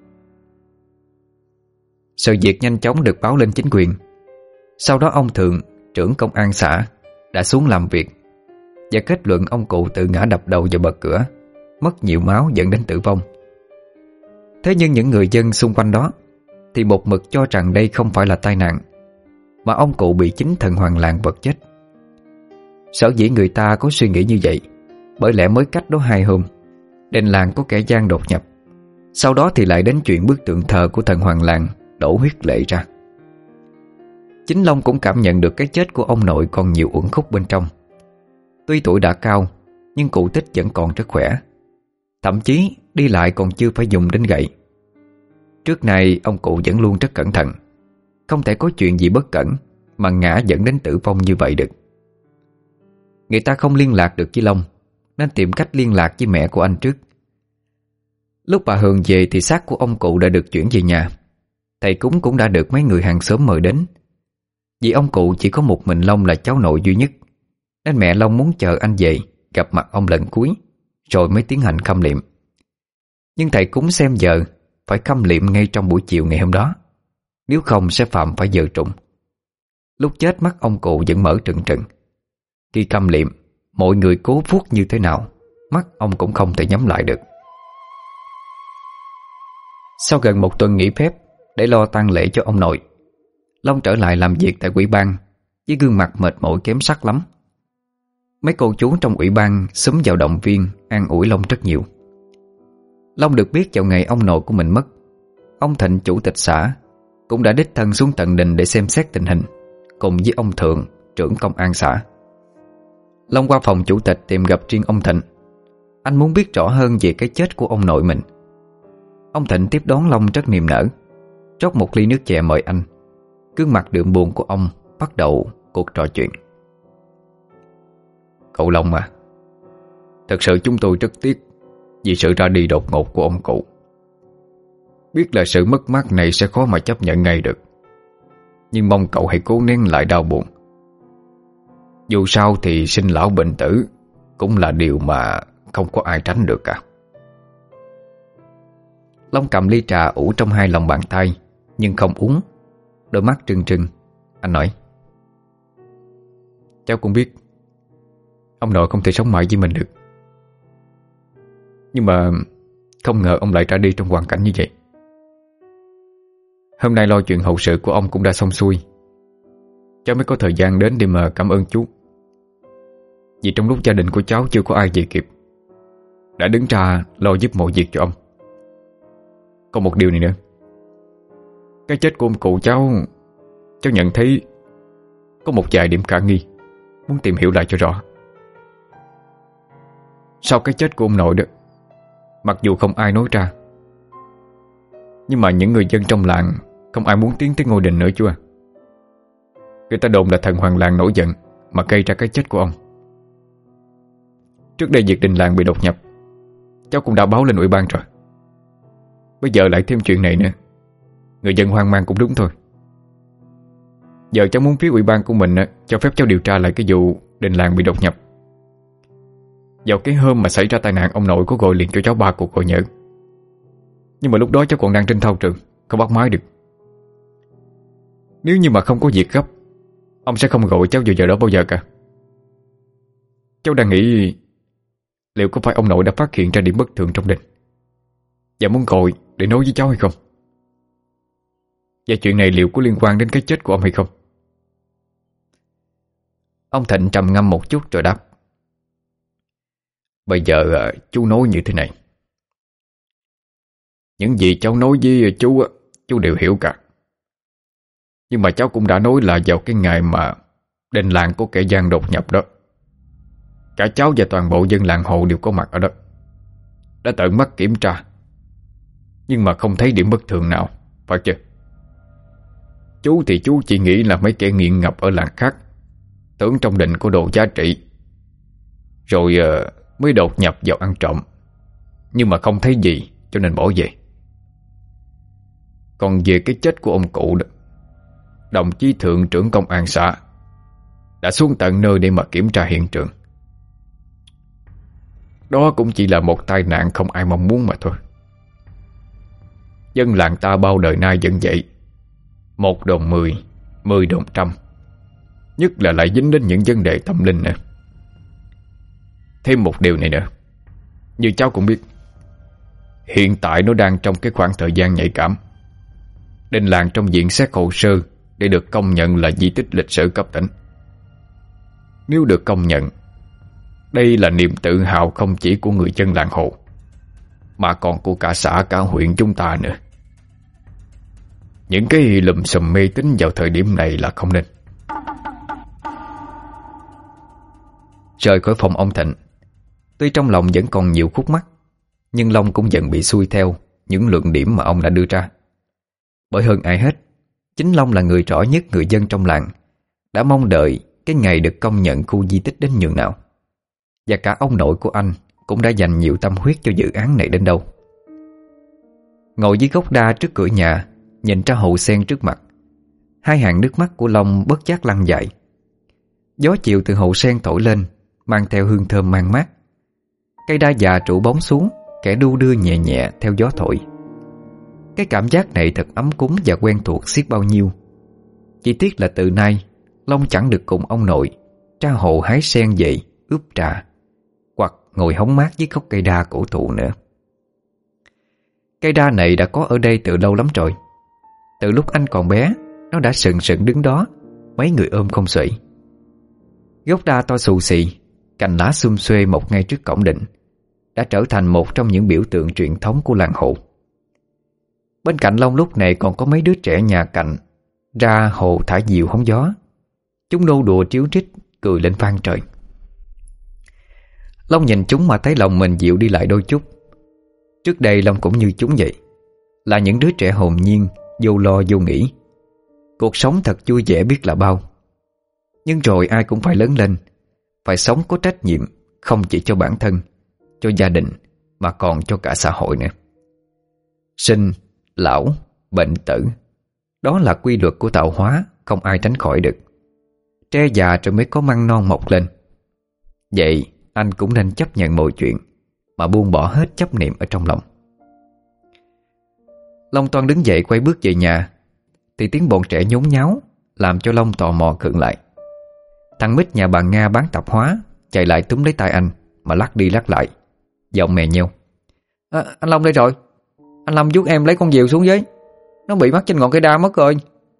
Sự việc nhanh chóng được báo lên chính quyền. Sau đó ông Thượng, trưởng công an xã, đã xuống làm việc và kết luận ông cụ tự ngã đập đầu vào bậc cửa, mất nhiều máu dẫn đến tử vong. Thế nhưng những người dân xung quanh đó thì một mực cho rằng đây không phải là tai nạn, mà ông cụ bị chính thần Hoàng Làng vật chết. Sở dĩ người ta có suy nghĩ như vậy bởi lẽ mới cách đó hai hôm, đền làng có kẻ gian đột nhập. Sau đó thì lại đến chuyện bức tượng thờ của thần Hoàng Làng đổ huyết lệ ra. Chính Long cũng cảm nhận được cái chết của ông nội còn nhiều uẩn khúc bên trong. Tuy tuổi đã cao, nhưng cụ Tích vẫn còn rất khỏe. Thậm chí đi lại còn chưa phải dùng đến gậy. Trước này ông cụ vẫn luôn rất cẩn thận, không thể có chuyện gì bất cẩn mà ngã dẫn đến tử vong như vậy được. Người ta không liên lạc được với Long, nên tìm cách liên lạc với mẹ của anh trước. Lúc bà Hường về thì xác của ông cụ đã được chuyển về nhà. Thầy cúng cũng đã được mấy người hàng xóm mời đến. Vì ông cụ chỉ có một mình Long là cháu nội duy nhất, nên mẹ Long muốn chờ anh về gặp mặt ông lần cuối rồi mới tiến hành khâm liệm. Nhưng thầy cúng xem giờ phải khâm liệm ngay trong buổi chiều ngày hôm đó, nếu không sẽ phạm phải giờ trùng. Lúc chết mắt ông cụ vẫn mở trừng trừng. Khi khâm liệm, mọi người cố vuốt như thế nào, mắt ông cũng không thể nhắm lại được. Sau gần một tuần nghỉ phép để lo tang lễ cho ông nội, Long trở lại làm việc tại ủy ban với gương mặt mệt mỏi kém sắc lắm. Mấy cô chú trong ủy ban xúm vào động viên, an ủi Long rất nhiều. Long được biết vào ngày ông nội của mình mất, ông Thịnh chủ tịch xã cũng đã đích thân xuống tận đình để xem xét tình hình, cùng với ông Thượng, trưởng công an xã. Long qua phòng chủ tịch tìm gặp riêng ông Thịnh. Anh muốn biết rõ hơn về cái chết của ông nội mình. Ông Thịnh tiếp đón Long rất niềm nở, rót một ly nước chè mời anh. Gương mặt đượm buồn của ông bắt đầu cuộc trò chuyện. Cậu Long à, thật sự chúng tôi rất tiếc vì sự ra đi đột ngột của ông cụ. Biết là sự mất mát này sẽ khó mà chấp nhận ngay được, nhưng mong cậu hãy cố nén lại đau buồn. Dù sao thì sinh lão bệnh tử cũng là điều mà không có ai tránh được cả. Long cầm ly trà ủ trong hai lòng bàn tay nhưng không uống, đôi mắt trừng trừng. Anh nói: cháu cũng biết ông nội không thể sống mãi với mình được, nhưng mà không ngờ ông lại ra đi trong hoàn cảnh như vậy. Hôm nay lo chuyện hậu sự của ông cũng đã xong xuôi, cháu mới có thời gian đến để mà cảm ơn chú. Vì trong lúc gia đình của cháu chưa có ai về kịp, đã đứng ra lo giúp mọi việc cho ông. Còn một điều này nữa, cái chết của ông cụ cháu Cháu nhận thấy có một vài điểm khả nghi, muốn tìm hiểu lại cho rõ. Sau cái chết của ông nội đó, mặc dù không ai nói ra, nhưng mà những người dân trong làng không ai muốn tiến tới ngôi đình nữa chú à. Người ta đồn là thần Hoàng Làng nổi giận mà gây ra cái chết của ông. Trước đây việc đình làng bị đột nhập, cháu cũng đã báo lên ủy ban rồi. Bây giờ lại thêm chuyện này nữa, người dân hoang mang cũng đúng thôi. Giờ cháu muốn phía ủy ban của mình cho phép cháu điều tra lại cái vụ đình làng bị đột nhập. Vào cái hôm mà xảy ra tai nạn, ông nội có gọi liền cho cháu ba cuộc gọi nhỡ. Nhưng mà lúc đó cháu còn đang trên thao trường, không bắt máy được. Nếu như mà không có việc gấp, ông sẽ không gọi cháu vào giờ đó bao giờ cả. Cháu đang nghĩ liệu có phải ông nội đã phát hiện ra điểm bất thường trong đình và muốn gọi để nói với cháu hay không? Và chuyện này liệu có liên quan đến cái chết của ông hay không? Ông Thịnh trầm ngâm một chút rồi đáp: Bây giờ chú nói như thế này. Những gì cháu nói với chú chú đều hiểu cả. Nhưng mà cháu cũng đã nói là vào cái ngày mà đình làng có kẻ gian đột nhập đó, cả cháu và toàn bộ dân làng hộ đều có mặt ở đó, đã tận mắt kiểm tra, nhưng mà không thấy điểm bất thường nào, phải chưa? Chú thì chú chỉ nghĩ là mấy kẻ nghiện ngập ở làng khác tưởng trong đình có đồ giá trị, rồi uh, mới đột nhập vào ăn trộm, nhưng mà không thấy gì cho nên bỏ về. Còn về cái chết của ông cụ đó, đồng chí thượng trưởng công an xã đã xuống tận nơi để mà kiểm tra hiện trường. Đó cũng chỉ là một tai nạn không ai mong muốn mà thôi. Dân làng ta bao đời nay vẫn vậy, một đồn mười, mười đồn trăm, nhất là lại dính đến những vấn đề tâm linh nữa. Thêm một điều này nữa, như cháu cũng biết, hiện tại nó đang trong cái khoảng thời gian nhạy cảm. Đình làng trong diện xét hồ sơ để được công nhận là di tích lịch sử cấp tỉnh. Nếu được công nhận, đây là niềm tự hào không chỉ của người dân làng Hồ, mà còn của cả xã cả huyện chúng ta nữa. Những cái lùm xùm mê tín vào thời điểm này là không nên. Rời khỏi phòng ông Thịnh, tuy trong lòng vẫn còn nhiều khúc mắc, nhưng Long cũng dần bị xuôi theo những luận điểm mà ông đã đưa ra. Bởi hơn ai hết, chính Long là người rõ nhất người dân trong làng đã mong đợi cái ngày được công nhận khu di tích đến nhường nào. Và cả ông nội của anh cũng đã dành nhiều tâm huyết cho dự án này đến đâu. Ngồi dưới gốc đa trước cửa nhà, nhìn ra hồ sen trước mặt, hai hàng nước mắt của Long bất giác lăn dài. Gió chiều từ hồ sen thổi lên, mang theo hương thơm man mát. Cây đa già trụ bóng xuống, kẻ đu đưa nhẹ nhẹ theo gió thổi. Cái cảm giác này thật ấm cúng và quen thuộc xiết bao nhiêu. Chỉ tiếc là từ nay Long chẳng được cùng ông nội ra hồ hái sen về ướp trà, hoặc ngồi hóng mát dưới gốc cây đa cổ thụ nữa. Cây đa này đã có ở đây từ lâu lắm rồi. Từ lúc anh còn bé, nó đã sừng sững đứng đó, mấy người ôm không xuể. Gốc đa to xù xì, cành lá xum xuê mọc ngay trước cổng đình, đã trở thành một trong những biểu tượng truyền thống của làng Hồ. Bên cạnh Long lúc này còn có mấy đứa trẻ nhà cạnh ra hồ thả diều hóng gió. Chúng nô đùa tríu trích, cười lên vang trời. Long nhìn chúng mà thấy lòng mình dịu đi lại đôi chút. Trước đây Long cũng như chúng vậy, là những đứa trẻ hồn nhiên, vô lo vô nghĩ. Cuộc sống thật vui vẻ biết là bao. Nhưng rồi ai cũng phải lớn lên, phải sống có trách nhiệm, không chỉ cho bản thân, cho gia đình, mà còn cho cả xã hội nữa. Sinh, lão, bệnh tử, đó là quy luật của tạo hóa, không ai tránh khỏi được. Tre già rồi mới có măng non mọc lên. Vậy anh cũng nên chấp nhận mọi chuyện, mà buông bỏ hết chấp niệm ở trong lòng. Long toan đứng dậy quay bước về nhà, thì tiếng bọn trẻ nhốn nháo làm cho Long tò mò khựng lại. Thằng Mít nhà bà Nga bán tạp hóa chạy lại túm lấy tay anh mà lắc đi lắc lại, giọng mè nheo: à, anh Long đây rồi. Anh Long giúp em lấy con diều xuống với, nó bị mắc trên ngọn cây đa mất rồi.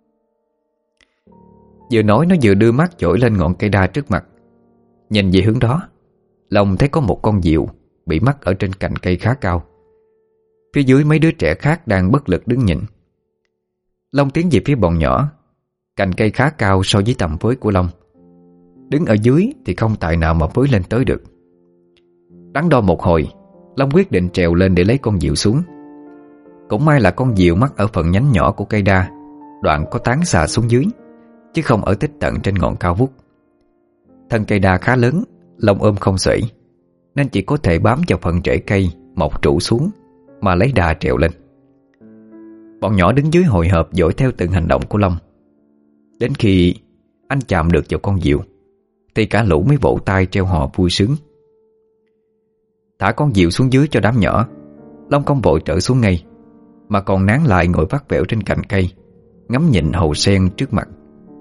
Vừa nói nó vừa đưa mắt chổi lên ngọn cây đa trước mặt. Nhìn về hướng đó, Long thấy có một con diều bị mắc ở trên cành cây khá cao. Phía dưới mấy đứa trẻ khác đang bất lực đứng nhìn. Long tiến về phía bọn nhỏ. Cành cây khá cao so với tầm với của Long. Đứng ở dưới thì không tài nào mà với lên tới được. Đắn đo một hồi, Long quyết định trèo lên để lấy con diều xuống. Cũng may là con diều mắc ở phần nhánh nhỏ của cây đa, đoạn có tán xà xuống dưới, chứ không ở tích tận trên ngọn cao vút. Thân cây đa khá lớn, Long ôm không xuể, nên chỉ có thể bám vào phần rễ cây mọc trụ xuống mà lấy đà trèo lên. Bọn nhỏ đứng dưới hồi hộp dõi theo từng hành động của Long. Đến khi anh chạm được vào con diều thì cả lũ mới vỗ tay treo hò vui sướng. Thả con diều xuống dưới cho đám nhỏ, Long không vội trở xuống ngay, mà còn nán lại ngồi vắt vẻo trên cành cây, ngắm nhìn hồ sen trước mặt.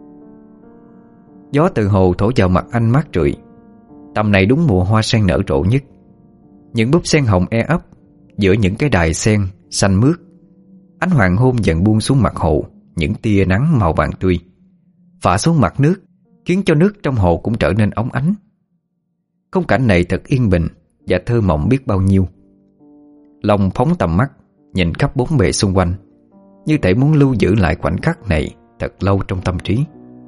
Gió từ hồ thổi vào mặt anh mát rượi. Tầm này đúng mùa hoa sen nở rộ nhất. Những búp sen hồng e ấp giữa những cái đài sen xanh mướt. Ánh hoàng hôn dần buông xuống mặt hồ những tia nắng màu vàng tươi, phả xuống mặt nước, khiến cho nước trong hồ cũng trở nên óng ánh. Khung cảnh này thật yên bình và thơ mộng biết bao nhiêu. Long phóng tầm mắt nhìn khắp bốn bề xung quanh, như thể muốn lưu giữ lại khoảnh khắc này thật lâu trong tâm trí.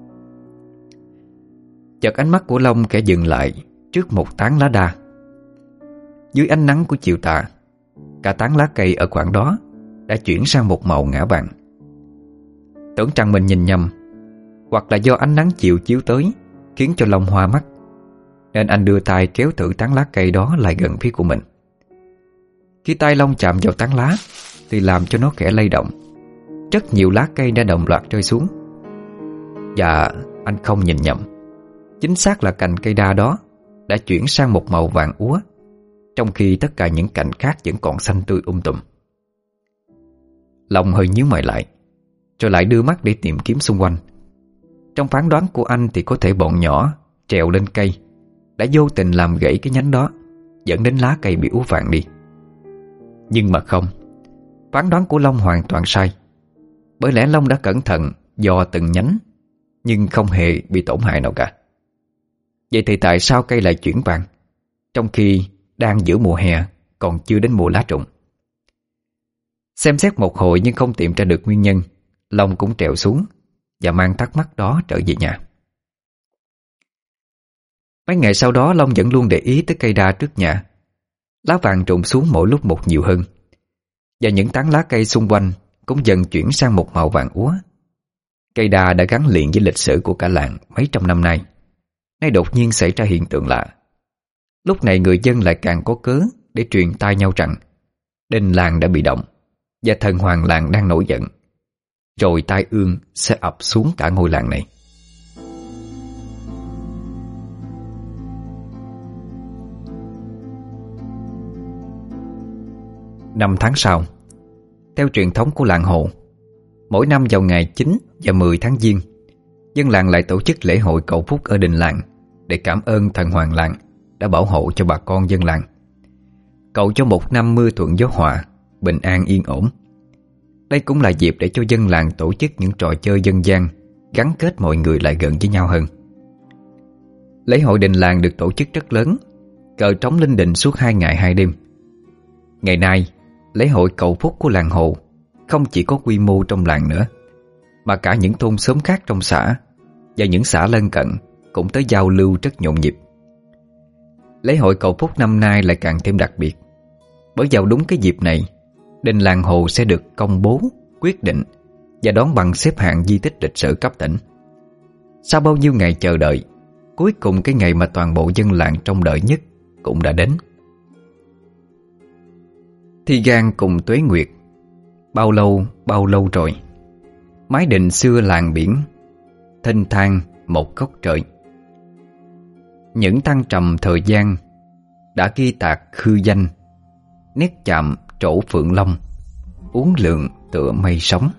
Chợt ánh mắt của Long khẽ dừng lại trước một tán lá đa. Dưới ánh nắng của chiều tà, cả tán lá cây ở khoảng đó đã chuyển sang một màu ngã vàng. Tưởng rằng mình nhìn nhầm, hoặc là do ánh nắng chiều chiếu tới khiến cho Long hoa mắt, nên anh đưa tay kéo thử tán lá cây đó lại gần phía của mình. Khi tay Long chạm vào tán lá thì làm cho nó khẽ lay động. Rất nhiều lá cây đã đồng loạt rơi xuống. Và anh không nhìn nhầm, chính xác là cành cây đa đó đã chuyển sang một màu vàng úa, trong khi tất cả những cành khác vẫn còn xanh tươi um tùm. Long hơi nhíu mày lại, rồi lại đưa mắt để tìm kiếm xung quanh. Trong phán đoán của anh thì có thể bọn nhỏ trèo lên cây đã vô tình làm gãy cái nhánh đó, dẫn đến lá cây bị úa vàng đi. Nhưng mà không, phán đoán của Long hoàn toàn sai. Bởi lẽ Long đã cẩn thận dò từng nhánh, nhưng không hề bị tổn hại nào cả. Vậy thì tại sao cây lại chuyển vàng, trong khi đang giữa mùa hè, còn chưa đến mùa lá rụng? Xem xét một hồi nhưng không tìm ra được nguyên nhân, Long cũng trèo xuống và mang thắc mắc đó trở về nhà. Mấy ngày sau đó Long vẫn luôn để ý tới cây đa trước nhà. Lá vàng rụng xuống mỗi lúc một nhiều hơn, và những tán lá cây xung quanh cũng dần chuyển sang một màu vàng úa. Cây đa đã gắn liền với lịch sử của cả làng mấy trăm năm nay. Nay đột nhiên xảy ra hiện tượng lạ. Lúc này người dân lại càng có cớ để truyền tai nhau rằng đền làng đã bị động và thần hoàng làng đang nổi giận, rồi tai ương sẽ ập xuống cả ngôi làng này. Năm tháng sau, theo truyền thống của làng Hồ, mỗi năm vào ngày chín và mười tháng Giêng, dân làng lại tổ chức lễ hội cầu phúc ở đình làng để cảm ơn thần hoàng làng đã bảo hộ cho bà con dân làng, cầu cho một năm mưa thuận gió hòa, bình an yên ổn. Đây cũng là dịp để cho dân làng tổ chức những trò chơi dân gian gắn kết mọi người lại gần với nhau hơn. Lễ hội đình làng được tổ chức rất lớn, cờ trống linh đình suốt hai ngày hai đêm. Ngày nay, lễ hội cầu phúc của làng Hồ không chỉ có quy mô trong làng nữa, mà cả những thôn xóm khác trong xã và những xã lân cận cũng tới giao lưu rất nhộn nhịp. Lễ hội cầu phúc năm nay lại càng thêm đặc biệt, bởi vào đúng cái dịp này, đình làng Hồ sẽ được công bố, quyết định và đón bằng xếp hạng di tích lịch sử cấp tỉnh. Sau bao nhiêu ngày chờ đợi, cuối cùng cái ngày mà toàn bộ dân làng trông đợi nhất cũng đã đến. Thi gan cùng tuế nguyệt, bao lâu bao lâu rồi, mái đình xưa làng biển, thênh thang một góc trời. Những thăng trầm thời gian đã ghi tạc hư danh, nét chạm trổ phượng long, uốn lượn tựa mây sóng.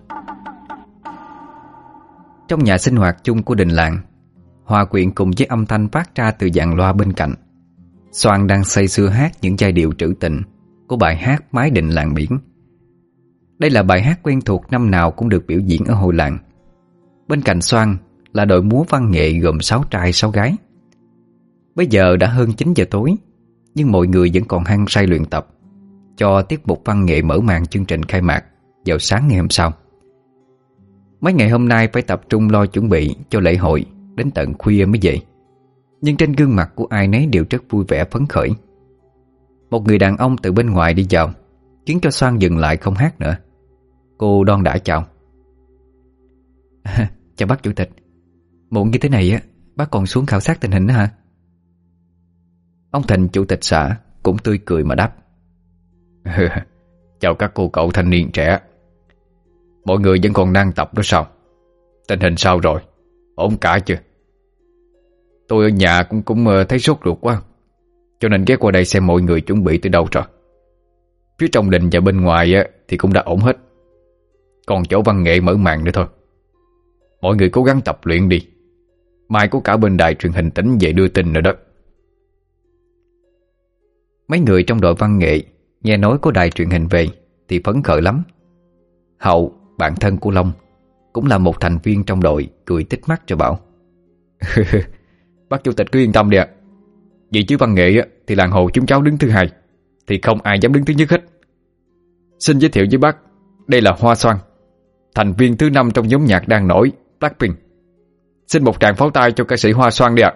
Trong nhà sinh hoạt chung của đình làng, hòa quyện cùng với âm thanh phát ra từ dàn loa bên cạnh, Soan đang say sưa hát những giai điệu trữ tình của bài hát Mái Đình Làng Biển. Đây là bài hát quen thuộc năm nào cũng được biểu diễn ở hội làng. Bên cạnh Soan là đội múa văn nghệ gồm sáu trai sáu gái. Bây giờ đã hơn chín giờ tối, nhưng mọi người vẫn còn hăng say luyện tập cho tiết mục văn nghệ mở màn chương trình khai mạc vào sáng ngày hôm sau. Mấy ngày hôm nay phải tập trung lo chuẩn bị cho lễ hội đến tận khuya mới về, nhưng trên gương mặt của ai nấy đều rất vui vẻ phấn khởi. Một người đàn ông từ bên ngoài đi vào khiến cho Soan dừng lại không hát nữa. Cô đon đả chào. À, chào bác chủ tịch. Muộn như thế này á, bác còn xuống khảo sát tình hình nữa hả? Ông Thịnh chủ tịch xã cũng tươi cười mà đáp. Chào các cô cậu thanh niên trẻ. Mọi người vẫn còn đang tập đó sao? Tình hình sao rồi? Ổn cả chưa? Tôi ở nhà cũng cũng thấy sốt ruột quá, cho nên ghé qua đây xem mọi người chuẩn bị từ đâu rồi. Phía trong đình và bên ngoài thì cũng đã ổn hết, còn chỗ văn nghệ mở màn nữa thôi. Mọi người cố gắng tập luyện đi, mai có cả bên đài truyền hình tỉnh về đưa tin nữa đó. Mấy người trong đội văn nghệ nghe nói có đài truyền hình về thì phấn khởi lắm. Hậu, bạn thân của Long, cũng là một thành viên trong đội, cười tít mắt cho bảo: Bác chủ tịch cứ yên tâm đi ạ. Vị trí văn nghệ thì làng Hồ chúng cháu đứng thứ hai, thì không ai dám đứng thứ nhất hết. Xin giới thiệu với bác, đây là Hoa Xoan, thành viên thứ năm trong nhóm nhạc đang nổi Blackpink. Xin một tràng pháo tay cho ca sĩ Hoa Xoan đi ạ.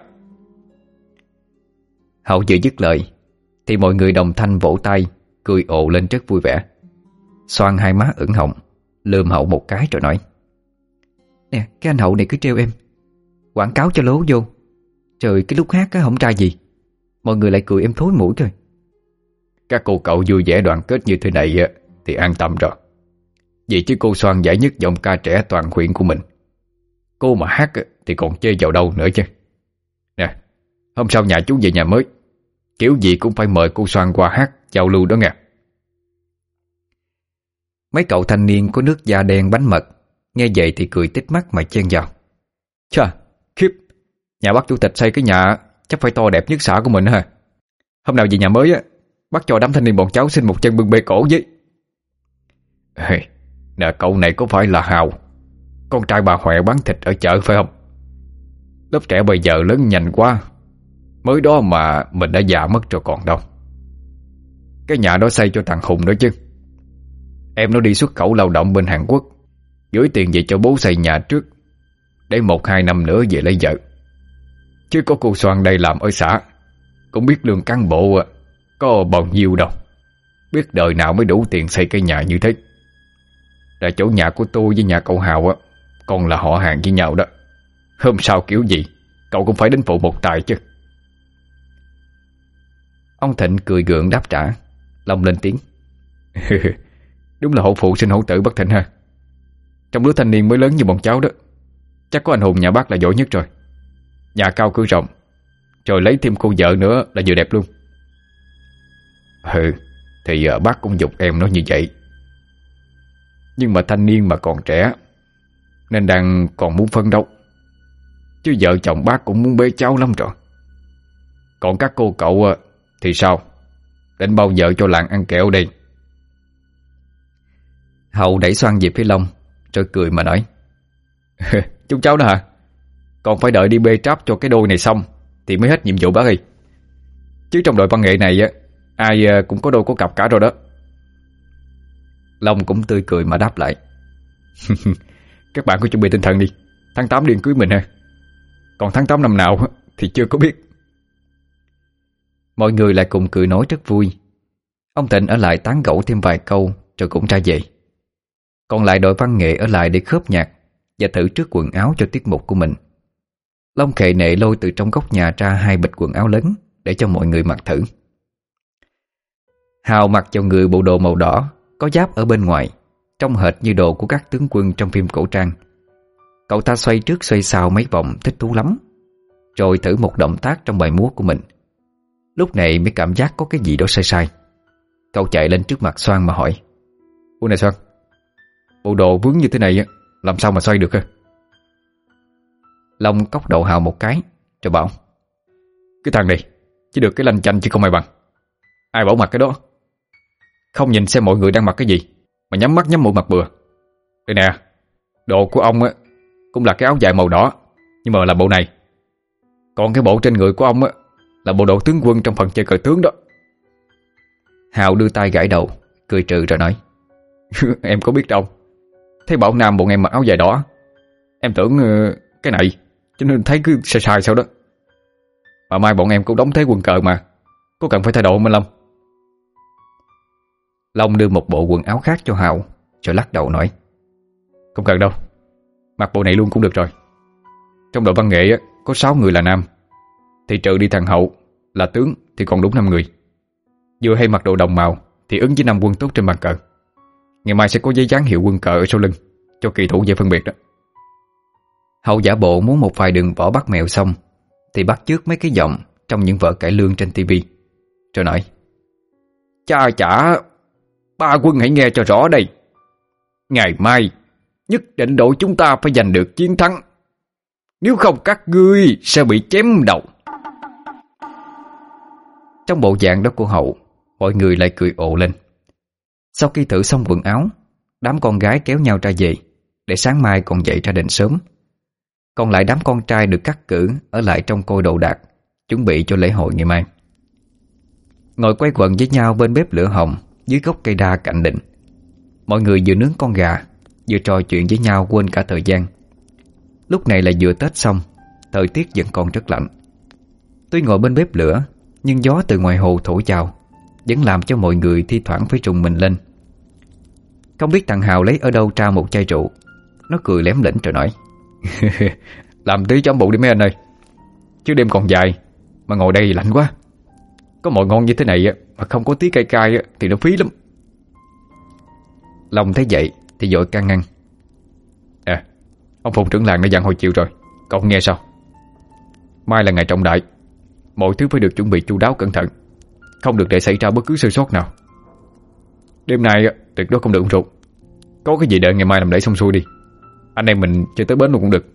Hậu vừa dứt lời thì mọi người đồng thanh vỗ tay, cười ồ lên rất vui vẻ. Xoan hai má ửng hồng, lườm Hậu một cái rồi nói: Nè, cái anh Hậu này cứ trêu em, quảng cáo cho lố vô. Trời, cái lúc hát á không ra gì, mọi người lại cười em thối mũi rồi. Các cô cậu vui vẻ đoàn kết như thế này thì an tâm rồi. Vì chứ cô Xoan giải nhất giọng ca trẻ toàn huyện của mình, cô mà hát thì còn chê vào đâu nữa chứ. Nè, hôm sau nhà chú về nhà mới, kiểu gì cũng phải mời cô Xoan qua hát giao lưu đó nghe. Mấy cậu thanh niên có nước da đen bánh mật nghe vậy thì cười tít mắt mà chen vào: Chà, khiếp, nhà bác chủ tịch xây cái nhà chắc phải to đẹp nhất xã của mình ha. Hôm nào về nhà mới á, bác cho đám thanh niên bọn cháu xin một chân bưng bê cổ với. Hey, nè, cậu này có phải là Hào, con trai bà Huệ bán thịt ở chợ phải không? Lớp trẻ bây giờ lớn nhanh quá, mới đó mà mình đã già mất rồi còn đâu. Cái nhà đó xây cho thằng Hùng nữa chứ. Em nó đi xuất khẩu lao động bên Hàn Quốc, gửi tiền về cho bố xây nhà trước, để một hai năm nữa về lấy vợ. Chứ có cô Xoan đây làm ở xã, cũng biết lương cán bộ có bao nhiêu đâu, biết đời nào mới đủ tiền xây cái nhà như thế. Là chỗ nhà của tôi với nhà cậu Hào á, còn là họ hàng với nhau đó. Hôm sau kiểu gì cậu cũng phải đến phụ một tài chứ. Ông Thịnh cười gượng đáp trả. Long lên tiếng: Đúng là hổ phụ sinh hổ tử bác Thịnh ha. Trong đứa thanh niên mới lớn như bọn cháu đó, chắc có anh Hùng nhà bác là giỏi nhất rồi. Nhà cao cửa rộng, rồi lấy thêm cô vợ nữa là vừa đẹp luôn. Ừ, thì uh, bác cũng giục em nói như vậy. Nhưng mà thanh niên mà còn trẻ, nên đang còn muốn phấn đấu. Chứ vợ chồng bác cũng muốn bế cháu lắm rồi. Còn các cô cậu uh, thì sao? Định bao giờ cho làng ăn kẹo đây? Hậu đẩy Xoan về phía Long, rồi cười mà nói: Chúng cháu đó hả? Còn phải đợi đi bê tráp cho cái đôi này xong thì mới hết nhiệm vụ bác ơi. Chứ trong đội văn nghệ này á, ai cũng có đôi có cặp cả rồi đó. Long cũng tươi cười mà đáp lại: Các bạn cứ chuẩn bị tinh thần đi, tháng tám điên cưới mình ha. Còn tháng tám năm nào thì chưa có biết. Mọi người lại cùng cười nói rất vui. Ông Thịnh ở lại tán gẫu thêm vài câu rồi cũng ra về. Còn lại đội văn nghệ ở lại để khớp nhạc và thử trước quần áo cho tiết mục của mình. Long khệ nệ lôi từ trong góc nhà ra hai bịch quần áo lớn để cho mọi người mặc thử. Hào mặc vào người bộ đồ màu đỏ, có giáp ở bên ngoài, trông hệt như đồ của các tướng quân trong phim cổ trang. Cậu ta xoay trước xoay sau mấy vòng thích thú lắm, rồi thử một động tác trong bài múa của mình. Lúc này mới cảm giác có cái gì đó sai sai. Cậu chạy lên trước mặt Xoan mà hỏi: Ủa này Xoan, bộ đồ vướng như thế này làm sao mà xoay được hả? Long cốc đầu Hào một cái rồi bảo: Cái thằng này chỉ được cái lanh chanh chứ không ai bằng. Ai bảo mặc cái đó? Không nhìn xem mọi người đang mặc cái gì mà nhắm mắt nhắm mũi mặc bừa. Đây nè, đồ của ông á cũng là cái áo dài màu đỏ, nhưng mà là bộ này. Còn cái bộ trên người của ông á là bộ đồ tướng quân trong phần chơi cờ tướng đó. Hào đưa tay gãi đầu, cười trừ rồi nói: Em có biết đâu. Thấy bảo Nam bọn em mặc áo dài đỏ, em tưởng uh, cái này, cho nên thấy cứ sai sai sao đó. Mà mai bọn em cũng đóng thế quân cờ mà, có cần phải thay đổi không anh Long? Long đưa một bộ quần áo khác cho Hào, rồi lắc đầu nói: Không cần đâu, mặc bộ này luôn cũng được rồi. Trong đội văn nghệ có sáu người là nam, thì trừ đi thằng Hậu là tướng thì còn đúng năm người. Vừa hay mặc đồ đồng màu thì ứng với năm quân tốt trên bàn cờ. Ngày mai sẽ có giấy dán hiệu quân cờ ở sau lưng, cho kỳ thủ dễ phân biệt đó. Hậu giả bộ muốn một vài đường võ bắt mèo xong thì bắt chước mấy cái giọng trong những vở cải lương trên tivi, rồi nói: Cha chả, ba quân hãy nghe cho rõ đây. Ngày mai nhất định đội chúng ta phải giành được chiến thắng, nếu không các ngươi sẽ bị chém đầu. Trong bộ dạng đó của Hậu, mọi người lại cười ồ lên. Sau khi thử xong quần áo, đám con gái kéo nhau ra về, để sáng mai còn dậy ra đền sớm. Còn lại đám con trai được cắt cử ở lại trong coi đồ đạc, chuẩn bị cho lễ hội ngày mai. Ngồi quay quần với nhau bên bếp lửa hồng dưới gốc cây đa cạnh đình, mọi người vừa nướng con gà, vừa trò chuyện với nhau quên cả thời gian. Lúc này là vừa Tết xong, thời tiết vẫn còn rất lạnh. Tuy ngồi bên bếp lửa, nhưng gió từ ngoài hồ thổi vào vẫn làm cho mọi người thi thoảng phải trùng mình lên. Không biết thằng Hào lấy ở đâu ra một chai rượu. Nó cười lém lỉnh rồi nói: Làm tí cho ấm bụng đi mấy anh ơi, chứ đêm còn dài mà ngồi đây lạnh quá. Có mồi ngon như thế này mà không có tí cay cay thì nó phí lắm. Long thấy vậy thì vội can ngăn: À, ông Phùng trưởng làng đã dặn hồi chiều rồi, cậu nghe sao? Mai là ngày trọng đại, mọi thứ phải được chuẩn bị chu đáo cẩn thận, không được để xảy ra bất cứ sơ sót nào. Đêm nay tuyệt đối không được uống rượu. Có cái gì đợi ngày mai làm để xong xuôi đi, anh em mình chơi tới bến luôn cũng được.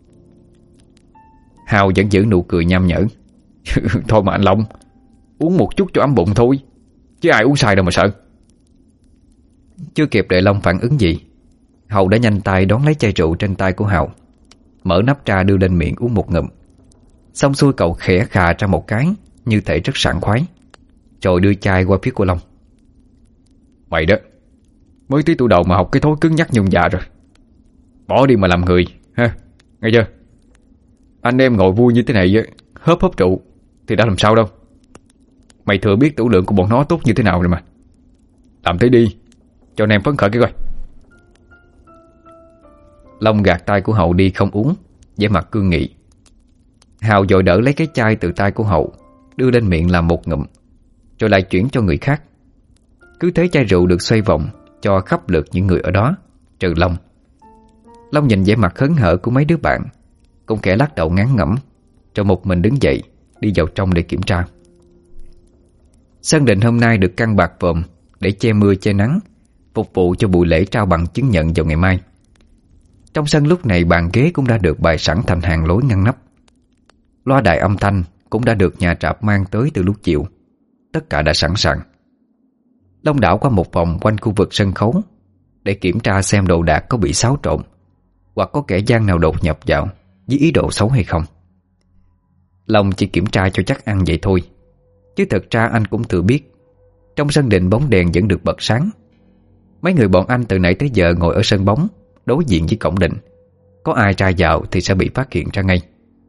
Hào vẫn giữ nụ cười nham nhở: Thôi mà anh Long, uống một chút cho ấm bụng thôi, chứ ai uống sai đâu mà sợ. Chưa kịp đợi Long phản ứng gì, Hậu đã nhanh tay đón lấy chai rượu trên tay của Hào, mở nắp ra đưa lên miệng uống một ngụm. Xong xuôi cậu khẽ khà ra một cái, như thể rất sảng khoái, rồi đưa chai qua phía của Long: Mày đó, mới tí tuổi đầu mà học cái thói cứng nhắc nhung dạ rồi. Bỏ đi mà làm người ha, nghe chưa? Anh em ngồi vui như thế này hớp hớp rượu thì đã làm sao đâu. Mày thừa biết tửu lượng của bọn nó tốt như thế nào rồi mà. Làm thế đi, cho anh em phấn khởi cái coi. Long gạt tay của Hậu đi không uống, vẻ mặt cương nghị. Hào vội đỡ lấy cái chai từ tay của Hậu, đưa lên miệng làm một ngụm, rồi lại chuyển cho người khác. Cứ thế chai rượu được xoay vòng cho khắp lượt những người ở đó, trừ Long. Long nhìn vẻ mặt hớn hở của mấy đứa bạn, cũng kẻ lắc đầu ngán ngẩm, rồi một mình đứng dậy đi vào trong để kiểm tra. Sân đình hôm nay được căng bạt vòm để che mưa che nắng, phục vụ cho buổi lễ trao bằng chứng nhận vào ngày mai. Trong sân lúc này bàn ghế cũng đã được bày sẵn thành hàng lối ngăn nắp. Loa đài âm thanh cũng đã được nhà trạp mang tới từ lúc chiều. Tất cả đã sẵn sàng. Long đảo qua một vòng quanh khu vực sân khấu để kiểm tra xem đồ đạc có bị xáo trộn, hoặc có kẻ gian nào đột nhập vào với ý đồ xấu hay không. Long chỉ kiểm tra cho chắc ăn vậy thôi, chứ thật ra anh cũng tự biết trong sân đình bóng đèn vẫn được bật sáng. Mấy người bọn anh từ nãy tới giờ ngồi ở sân bóng đối diện với cổng đình, có ai ra vào thì sẽ bị phát hiện ra ngay.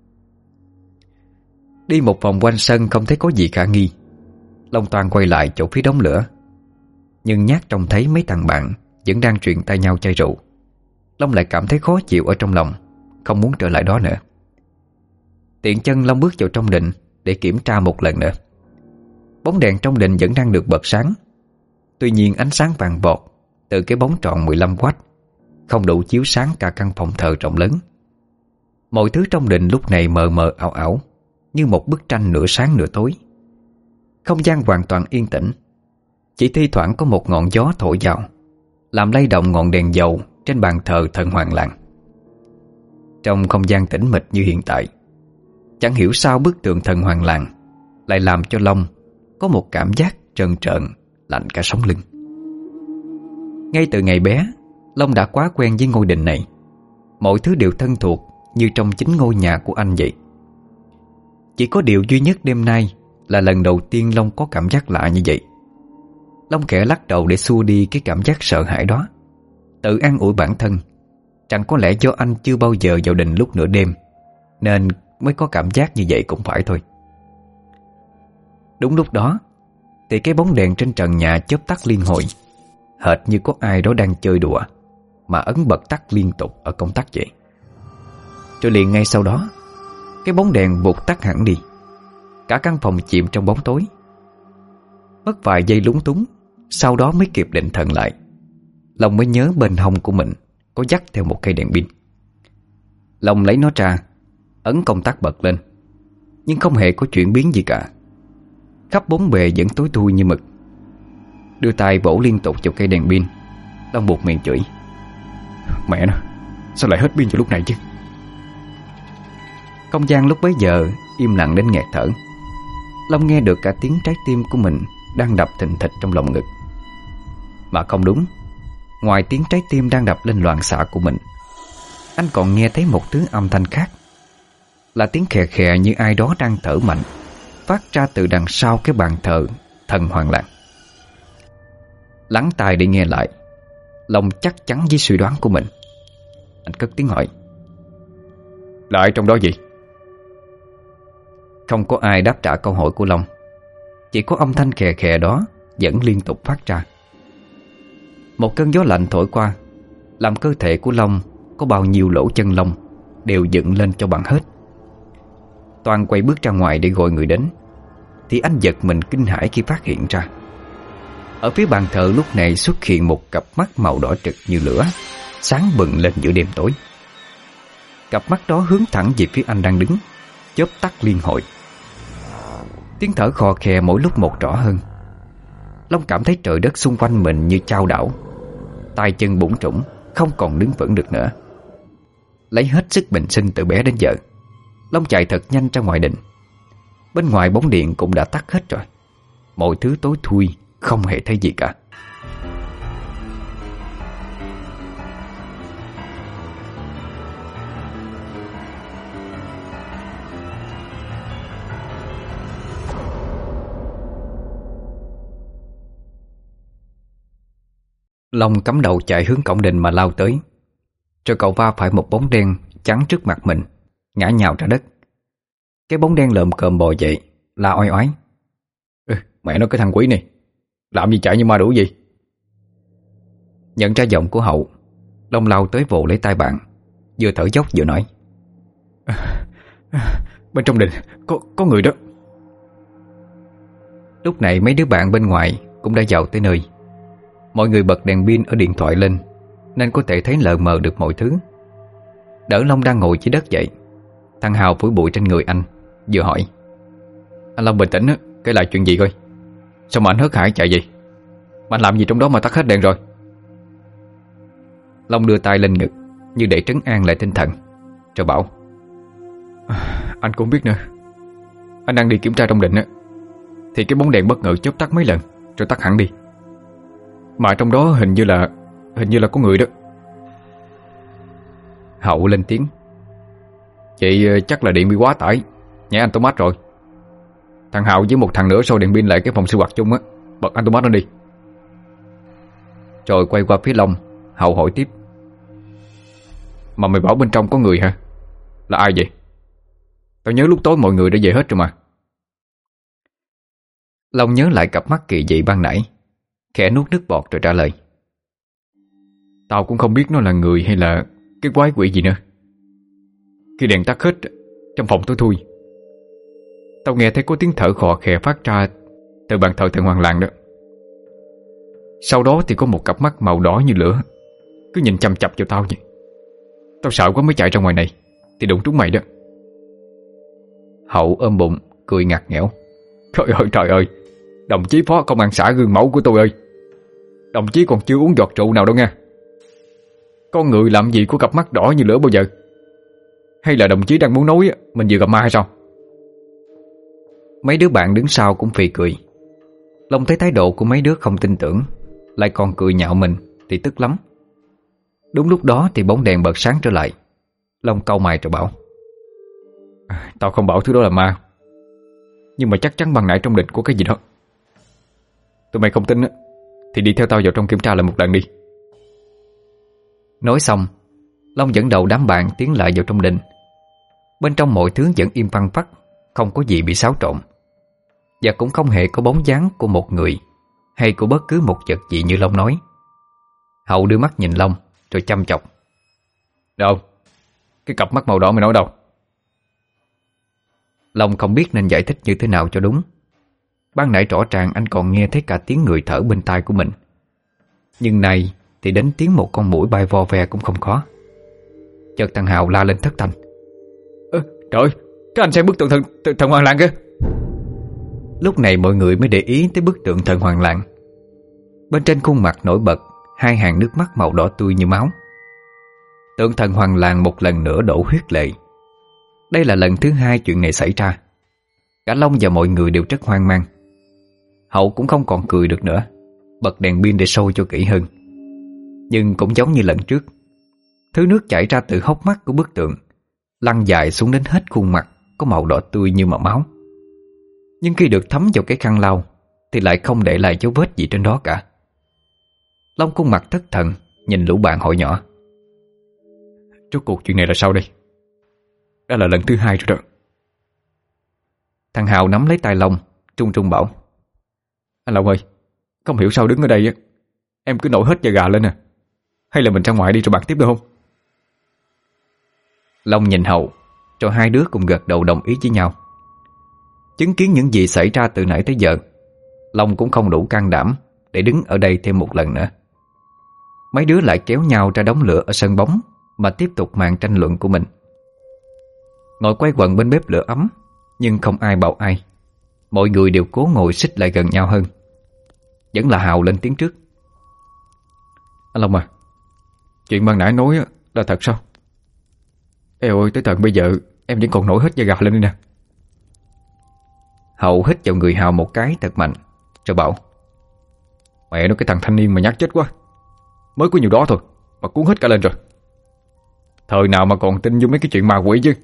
Đi một vòng quanh sân không thấy có gì khả nghi, Long toan quay lại chỗ phía đống lửa, nhưng nhát trông thấy mấy thằng bạn vẫn đang truyền tay nhau chai rượu. Long lại cảm thấy khó chịu ở trong lòng, không muốn trở lại đó nữa. Tiện chân Long bước vào trong đình để kiểm tra một lần nữa. Bóng đèn trong đình vẫn đang được bật sáng. Tuy nhiên ánh sáng vàng vọt từ cái bóng tròn mười lăm oát không đủ chiếu sáng cả căn phòng thờ rộng lớn. Mọi thứ trong đình lúc này mờ mờ ảo ảo, như một bức tranh nửa sáng nửa tối. Không gian hoàn toàn yên tĩnh, chỉ thi thoảng có một ngọn gió thổi vào, làm lay động ngọn đèn dầu trên bàn thờ thần Hoàng Làng. Trong không gian tĩnh mịch như hiện tại, chẳng hiểu sao bức tượng thần Hoàng Làng lại làm cho Long có một cảm giác trơn trợn, lạnh cả sống lưng. Ngay từ ngày bé, Long đã quá quen với ngôi đình này. Mọi thứ đều thân thuộc như trong chính ngôi nhà của anh vậy. Chỉ có điều duy nhất đêm nay là lần đầu tiên Long có cảm giác lạ như vậy. Long khẽ lắc đầu để xua đi cái cảm giác sợ hãi đó, tự an ủi bản thân rằng có lẽ do anh chưa bao giờ vào đình lúc nửa đêm nên mới có cảm giác như vậy cũng phải thôi. Đúng lúc đó thì cái bóng đèn trên trần nhà chớp tắt liên hồi, hệt như có ai đó đang chơi đùa mà ấn bật tắt liên tục ở công tắc vậy. Rồi liền ngay sau đó, cái bóng đèn vụt tắt hẳn đi. Cả căn phòng chìm trong bóng tối. Mất vài giây lúng túng, sau đó mới kịp định thần lại. Long mới nhớ bên hông của mình có dắt theo một cây đèn pin. Long lấy nó ra, ấn công tắc bật lên, nhưng không hề có chuyển biến gì cả. Khắp bốn bề vẫn tối thui như mực. Đưa tay vỗ liên tục vào cây đèn pin. Long buột miệng chửi: "Mẹ nó, sao lại hết pin vào lúc này chứ?" Không gian lúc bấy giờ im lặng đến nghẹt thở. Long nghe được cả tiếng trái tim của mình đang đập thình thịch trong lòng ngực. Mà không đúng, ngoài tiếng trái tim đang đập lên loạn xạ của mình, anh còn nghe thấy một thứ âm thanh khác. Là tiếng khè khè như ai đó đang thở mạnh, phát ra từ đằng sau cái bàn thờ thần Hoàng Làng. Lắng tai để nghe lại, Long chắc chắn với suy đoán của mình. Anh cất tiếng hỏi: "Lại trong đó gì?" Không có ai đáp trả câu hỏi của Long. Chỉ có âm thanh khè khè đó vẫn liên tục phát ra. Một cơn gió lạnh thổi qua, làm cơ thể của Long có bao nhiêu lỗ chân lông đều dựng lên cho bằng hết. Toàn quay bước ra ngoài để gọi người đến, thì anh giật mình kinh hãi khi phát hiện ra, ở phía bàn thờ lúc này xuất hiện một cặp mắt màu đỏ trực như lửa, sáng bừng lên giữa đêm tối. Cặp mắt đó hướng thẳng về phía anh đang đứng, chớp tắt liên hồi. Tiếng thở khò khè mỗi lúc một rõ hơn. Long cảm thấy trời đất xung quanh mình như chao đảo, tay chân bủn rủn, không còn đứng vững được nữa. Lấy hết sức bình sinh từ bé đến giờ, Long chạy thật nhanh ra ngoài đình. Bên ngoài bóng điện cũng đã tắt hết rồi. Mọi thứ tối thui, không hề thấy gì cả. Long cắm đầu chạy hướng cổng đình mà lao tới. Rồi cậu va phải một bóng đen chắn trước mặt mình, ngã nhào ra đất. Cái bóng đen lợm cợm bò dậy, la oai oái: "Ừ, mẹ nó cái thằng quỷ này, làm gì chạy như ma đuổi gì?" Nhận ra giọng của Hậu, Long lao tới vồ lấy tay bạn, vừa thở dốc vừa nói: à, à, "Bên trong đình có, có người đó." Lúc này mấy đứa bạn bên ngoài cũng đã vào tới nơi. Mọi người bật đèn pin ở điện thoại lên, nên có thể thấy lờ mờ được mọi thứ. Đỡ Long đang ngồi dưới đất dậy, thằng Hào phủi bụi trên người anh, vừa hỏi: "Anh Long bình tĩnh á, kể lại chuyện gì coi. Sao mà anh hớt hải chạy gì? Mà anh làm gì trong đó mà tắt hết đèn rồi?" Long đưa tay lên ngực như để trấn an lại tinh thần, rồi bảo: à, "Anh cũng biết nữa. Anh đang đi kiểm tra trong đình á, thì cái bóng đèn bất ngờ chớp tắt mấy lần rồi tắt hẳn đi. Mà trong đó hình như là Hình như là có người đó." Hậu lên tiếng: "Vậy chắc là điện bị quá tải, nhảy anh Thomas rồi. Thằng Hào với một thằng nữa soi đèn pin lại cái phòng sinh hoạt chung á, bật anh Thomas nó đi." Rồi quay qua phía Long, Hậu hỏi tiếp: "Mà mày bảo bên trong có người hả? Là ai vậy? Tao nhớ lúc tối mọi người đã về hết rồi mà." Long nhớ lại cặp mắt kỳ dị ban nãy, khẽ nuốt nước bọt rồi trả lời: "Tao cũng không biết nó là người hay là cái quái quỷ gì nữa. Khi đèn tắt hết, trong phòng tối thui, tao nghe thấy có tiếng thở khò khè phát ra từ bàn thờ thần Hoàng Làng đó. Sau đó thì có một cặp mắt màu đỏ như lửa cứ nhìn chằm chằm vào tao vậy. Tao sợ quá mới chạy ra ngoài này, thì đụng trúng mày đó." Hậu ôm bụng cười ngặt nghẽo: "Trời ơi trời ơi, đồng chí phó công an xã gương mẫu của tôi ơi, đồng chí còn chưa uống giọt rượu nào đâu nha. Con người làm gì có cặp mắt đỏ như lửa bao giờ? Hay là đồng chí đang muốn nói mình vừa gặp ma hay sao?" Mấy đứa bạn đứng sau cũng phì cười. Long thấy thái độ của mấy đứa không tin tưởng, lại còn cười nhạo mình thì tức lắm. Đúng lúc đó thì bóng đèn bật sáng trở lại. Long cau mày rồi bảo: à, "Tao không bảo thứ đó là ma, nhưng mà chắc chắn ban nãy trong đình có cái gì đó. Tụi mày không tin á, thì đi theo tao vào trong kiểm tra lại một lần đi." Nói xong, Long dẫn đầu đám bạn tiến lại vào trong đình. Bên trong mọi thứ vẫn im phăng phắc, không có gì bị xáo trộn, và cũng không hề có bóng dáng của một người hay của bất cứ một vật gì như Long nói. Hậu đưa mắt nhìn Long rồi chăm chọc: "Đâu? Cái cặp mắt màu đỏ mày nói đâu?" Long không biết nên giải thích như thế nào cho đúng. Ban nãy rõ ràng anh còn nghe thấy cả tiếng người thở bên tai của mình, nhưng nay thì đến tiếng một con muỗi bay vo ve cũng không khó. Chợt thằng Hào la lên thất thanh: Ơ, trời ơi, các anh xem bức tượng thần, thần, thần Hoàng Làng kìa. Lúc này mọi người mới để ý tới bức tượng thần Hoàng Làng. Bên trên khuôn mặt nổi bật hai hàng nước mắt màu đỏ tươi như máu. Tượng thần Hoàng Làng một lần nữa đổ huyết lệ. Đây là lần thứ hai chuyện này xảy ra. Cả Long và mọi người đều rất hoang mang. Hậu cũng không còn cười được nữa, bật đèn pin để soi cho kỹ hơn. Nhưng cũng giống như lần trước, thứ nước chảy ra từ hốc mắt của bức tượng lăn dài xuống đến hết khuôn mặt, có màu đỏ tươi như mà máu. Nhưng khi được thấm vào cái khăn lau thì lại không để lại dấu vết gì trên đó cả. Long khuôn mặt thất thần, nhìn lũ bạn hỏi nhỏ: Rốt cuộc chuyện này là sao đây? Đã là lần thứ hai rồi đó. Thằng Hào nắm lấy tay Long, trung trung bảo: Anh Long ơi, không hiểu sao đứng ở đây á, em cứ nổi hết da gà lên nè. Hay là mình ra ngoài đi rồi bàn tiếp được không? Long nhìn Hậu, rồi hai đứa cùng gật đầu đồng ý với nhau. Chứng kiến những gì xảy ra từ nãy tới giờ, Long cũng không đủ can đảm để đứng ở đây thêm một lần nữa. Mấy đứa lại kéo nhau ra đống lửa ở sân bóng mà tiếp tục màn tranh luận của mình. Ngồi quay quần bên bếp lửa ấm, nhưng không ai bảo ai. Mọi người đều cố ngồi xích lại gần nhau hơn. Vẫn là Hào lên tiếng trước: Anh Long à, chuyện ban nãy nói là thật sao? Eo ơi, tới tận bây giờ em vẫn còn nổi hết da gà lên đây nè. Hậu hít vào người Hào một cái thật mạnh, rồi bảo: Mẹ nó, cái thằng thanh niên mà nhát chết quá. Mới có nhiều đó thôi mà cuốn hết cả lên rồi. Thời nào mà còn tin vô mấy cái chuyện ma quỷ chứ.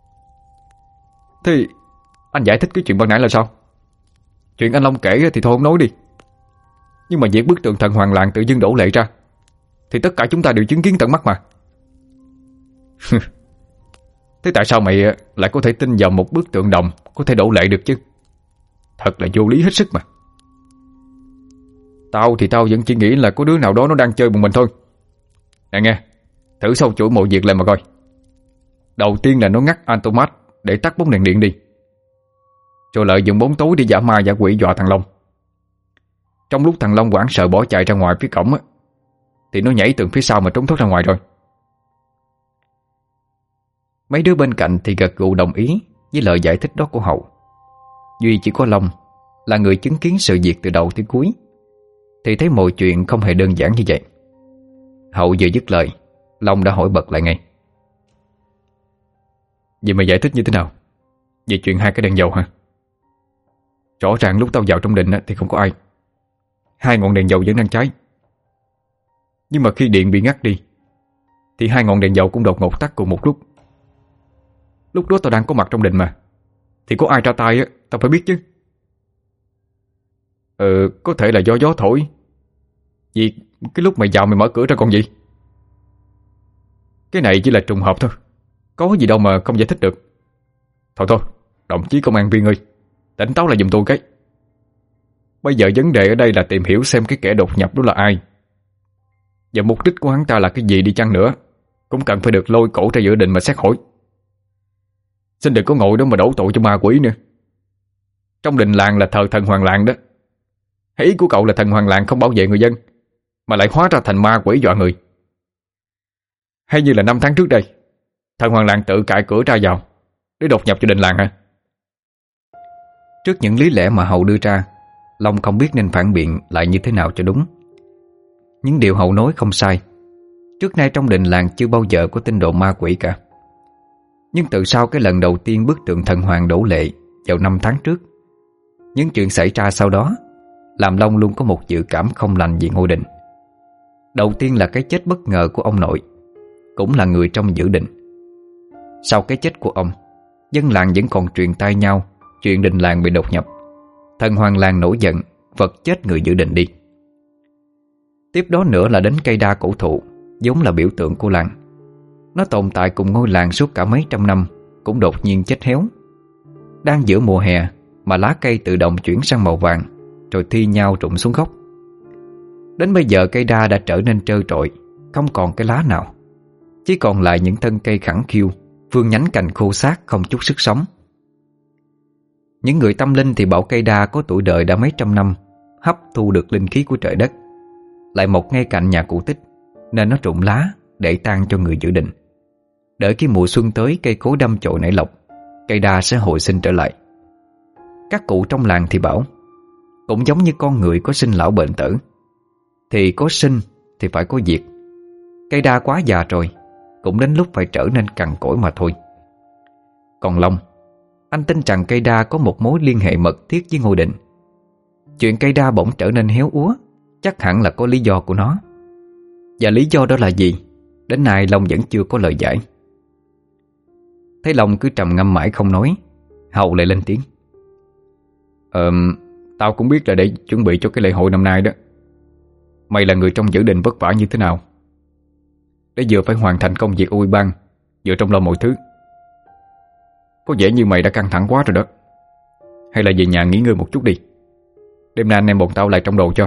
Thế anh giải thích cái chuyện ban nãy là sao? Chuyện anh Long kể thì thôi không nói đi, nhưng mà việc bức tượng thần Hoàng Làng tự dưng đổ lệ ra thì tất cả chúng ta đều chứng kiến tận mắt mà. Thế tại sao mày lại có thể tin vào một bức tượng đồng có thể đổ lệ được chứ? Thật là vô lý hết sức mà. Tao thì tao vẫn chỉ nghĩ là có đứa nào đó nó đang chơi một mình thôi. Nè nghe, thử sâu chuỗi mọi việc lại mà coi. Đầu tiên là nó ngắt automat để tắt bóng đèn điện đi, rồi lợi dụng bóng tối để giả ma giả quỷ dọa thằng Long. Trong lúc thằng Long hoảng sợ bỏ chạy ra ngoài phía cổng á, thì nó nhảy từ phía sau mà trốn thoát ra ngoài rồi. Mấy đứa bên cạnh thì gật gù đồng ý với lời giải thích đó của Hậu. Duy chỉ có Long là người chứng kiến sự việc từ đầu tới cuối, thì thấy mọi chuyện không hề đơn giản như vậy. Hậu vừa dứt lời, Long đã hỏi bật lại ngay: Vậy mày giải thích như thế nào về chuyện hai cái đèn dầu hả? Rõ ràng lúc tao vào trong đình thì không có ai, hai ngọn đèn dầu vẫn đang cháy. Nhưng mà khi điện bị ngắt đi thì hai ngọn đèn dầu cũng đột ngột tắt cùng một lúc. Lúc đó tao đang có mặt trong đình mà, thì có ai ra tay á, tao phải biết chứ. Ừ, có thể là do gió thổi. Vì cái lúc mày vào mày mở cửa ra còn gì. Cái này chỉ là trùng hợp thôi, có gì đâu mà không giải thích được. Thôi thôi, đồng chí công an viên ơi, tỉnh táo lại giùm tôi cái. Bây giờ vấn đề ở đây là tìm hiểu xem cái kẻ đột nhập đó là ai, và mục đích của hắn ta là cái gì đi chăng nữa cũng cần phải được lôi cổ ra giữa đình mà xét hỏi. Xin đừng có ngồi đó mà đổ tội cho ma quỷ nữa. Trong đình làng là thờ thần Hoàng Làng đó. Ý của cậu là thần Hoàng Làng không bảo vệ người dân, mà lại hóa ra thành ma quỷ dọa người. Hay như là năm tháng trước đây, thần Hoàng Làng tự cạy cửa ra vào để đột nhập cho đình làng hả? Trước những lý lẽ mà Hậu đưa ra, Long không biết nên phản biện lại như thế nào cho đúng. Những điều Hậu nói không sai. Trước nay trong đình làng chưa bao giờ có tin đồn ma quỷ cả. Nhưng từ sau cái lần đầu tiên bức tượng thần Hoàng đổ lệ vào năm tháng trước, những chuyện xảy ra sau đó làm Long luôn có một dự cảm không lành về ngôi đình. Đầu tiên là cái chết bất ngờ của ông nội, cũng là người trong giữ đình. Sau cái chết của ông, dân làng vẫn còn truyền tai nhau chuyện đình làng bị đột nhập. Thần Hoàng Làng nổi giận, vật chết người giữ đình đi. Tiếp đó nữa là đến cây đa cổ thụ, vốn là biểu tượng của làng. Nó tồn tại cùng ngôi làng suốt cả mấy trăm năm, cũng đột nhiên chết héo. Đang giữa mùa hè mà lá cây tự động chuyển sang màu vàng, rồi thi nhau rụng xuống gốc. Đến bây giờ cây đa đã trở nên trơ trọi, không còn cái lá nào, chỉ còn lại những thân cây khẳng khiu, vươn nhánh cành khô xác không chút sức sống. Những người tâm linh thì bảo cây đa có tuổi đời đã mấy trăm năm, hấp thu được linh khí của trời đất, lại mọc ngay cạnh nhà cụ Tích, nên nó rụng lá để tang cho người giữ đình. Đợi khi mùa xuân tới, cây cối đâm chồi nảy lộc, cây đa sẽ hồi sinh trở lại. Các cụ trong làng thì bảo, cũng giống như con người có sinh lão bệnh tử, thì có sinh thì phải có diệt. Cây đa quá già rồi, cũng đến lúc phải trở nên cằn cỗi mà thôi. Còn Long, anh tin rằng cây đa có một mối liên hệ mật thiết với Ngô Định. Chuyện cây đa bỗng trở nên héo úa chắc hẳn là có lý do của nó. Và lý do đó là gì, đến nay Long vẫn chưa có lời giải. Thấy Long cứ trầm ngâm mãi không nói, Hậu lại lên tiếng. Ờ, tao cũng biết là để chuẩn bị cho cái lễ hội năm nay đó. Mày là người trong giữ đình vất vả như thế nào, để vừa phải hoàn thành công việc ở ủy ban, vừa trong lo mọi thứ. Có vẻ như mày đã căng thẳng quá rồi đó. Hay là về nhà nghỉ ngơi một chút đi, đêm nay anh em bọn tao lại trong đồ cho.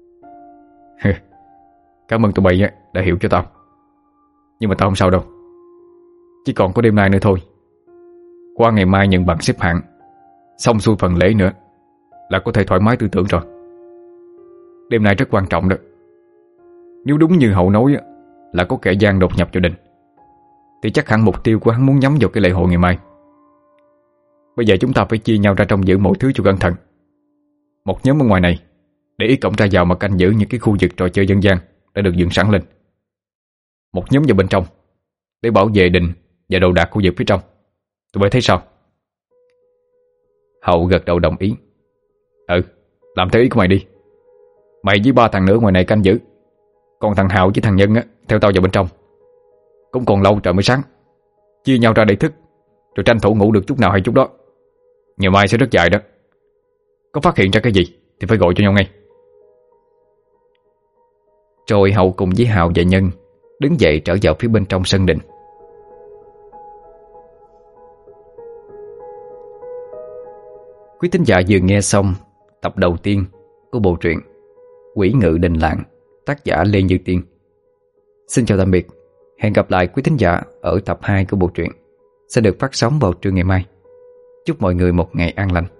Cảm ơn tụi bay đã hiểu cho tao. Nhưng mà tao không sao đâu, chỉ còn có đêm nay nữa thôi. Qua ngày mai nhận bằng xếp hạng, xong xuôi phần lễ nữa là có thể thoải mái tư tưởng rồi. Đêm nay rất quan trọng đó. Nếu đúng như Hậu nói là có kẻ gian đột nhập vào đình, thì chắc hẳn mục tiêu của hắn muốn nhắm vào cái lễ hội ngày mai. Bây giờ chúng ta phải chia nhau ra trông giữ mọi thứ cho cẩn thận. Một nhóm ở ngoài này để ý cổng ra vào mà canh giữ những cái khu vực trò chơi dân gian đã được dựng sẵn lên. Một nhóm vào bên trong để bảo vệ đình và đồ đạc khu vực phía trong. Tụi bay thấy sao? Hậu gật đầu đồng ý. Ừ, làm theo ý của mày đi. Mày với ba thằng nữa ngoài này canh giữ, còn thằng Hào với thằng Nhân á, theo tao vào bên trong. Cũng còn lâu trời mới sáng, chia nhau ra để thức, rồi tranh thủ ngủ được chút nào hay chút đó. Ngày mai sẽ rất dài đó. Có phát hiện ra cái gì thì phải gọi cho nhau ngay. Rồi Hậu cùng với Hào và Nhân đứng dậy trở vào phía bên trong sân đình. Quý thính giả vừa nghe xong tập đầu tiên của bộ truyện Quỷ Ngự Đình Làng, tác giả Lê Như Tiên. Xin chào tạm biệt. Hẹn gặp lại quý thính giả ở tập hai của bộ truyện sẽ được phát sóng vào trưa ngày mai. Chúc mọi người một ngày an lành.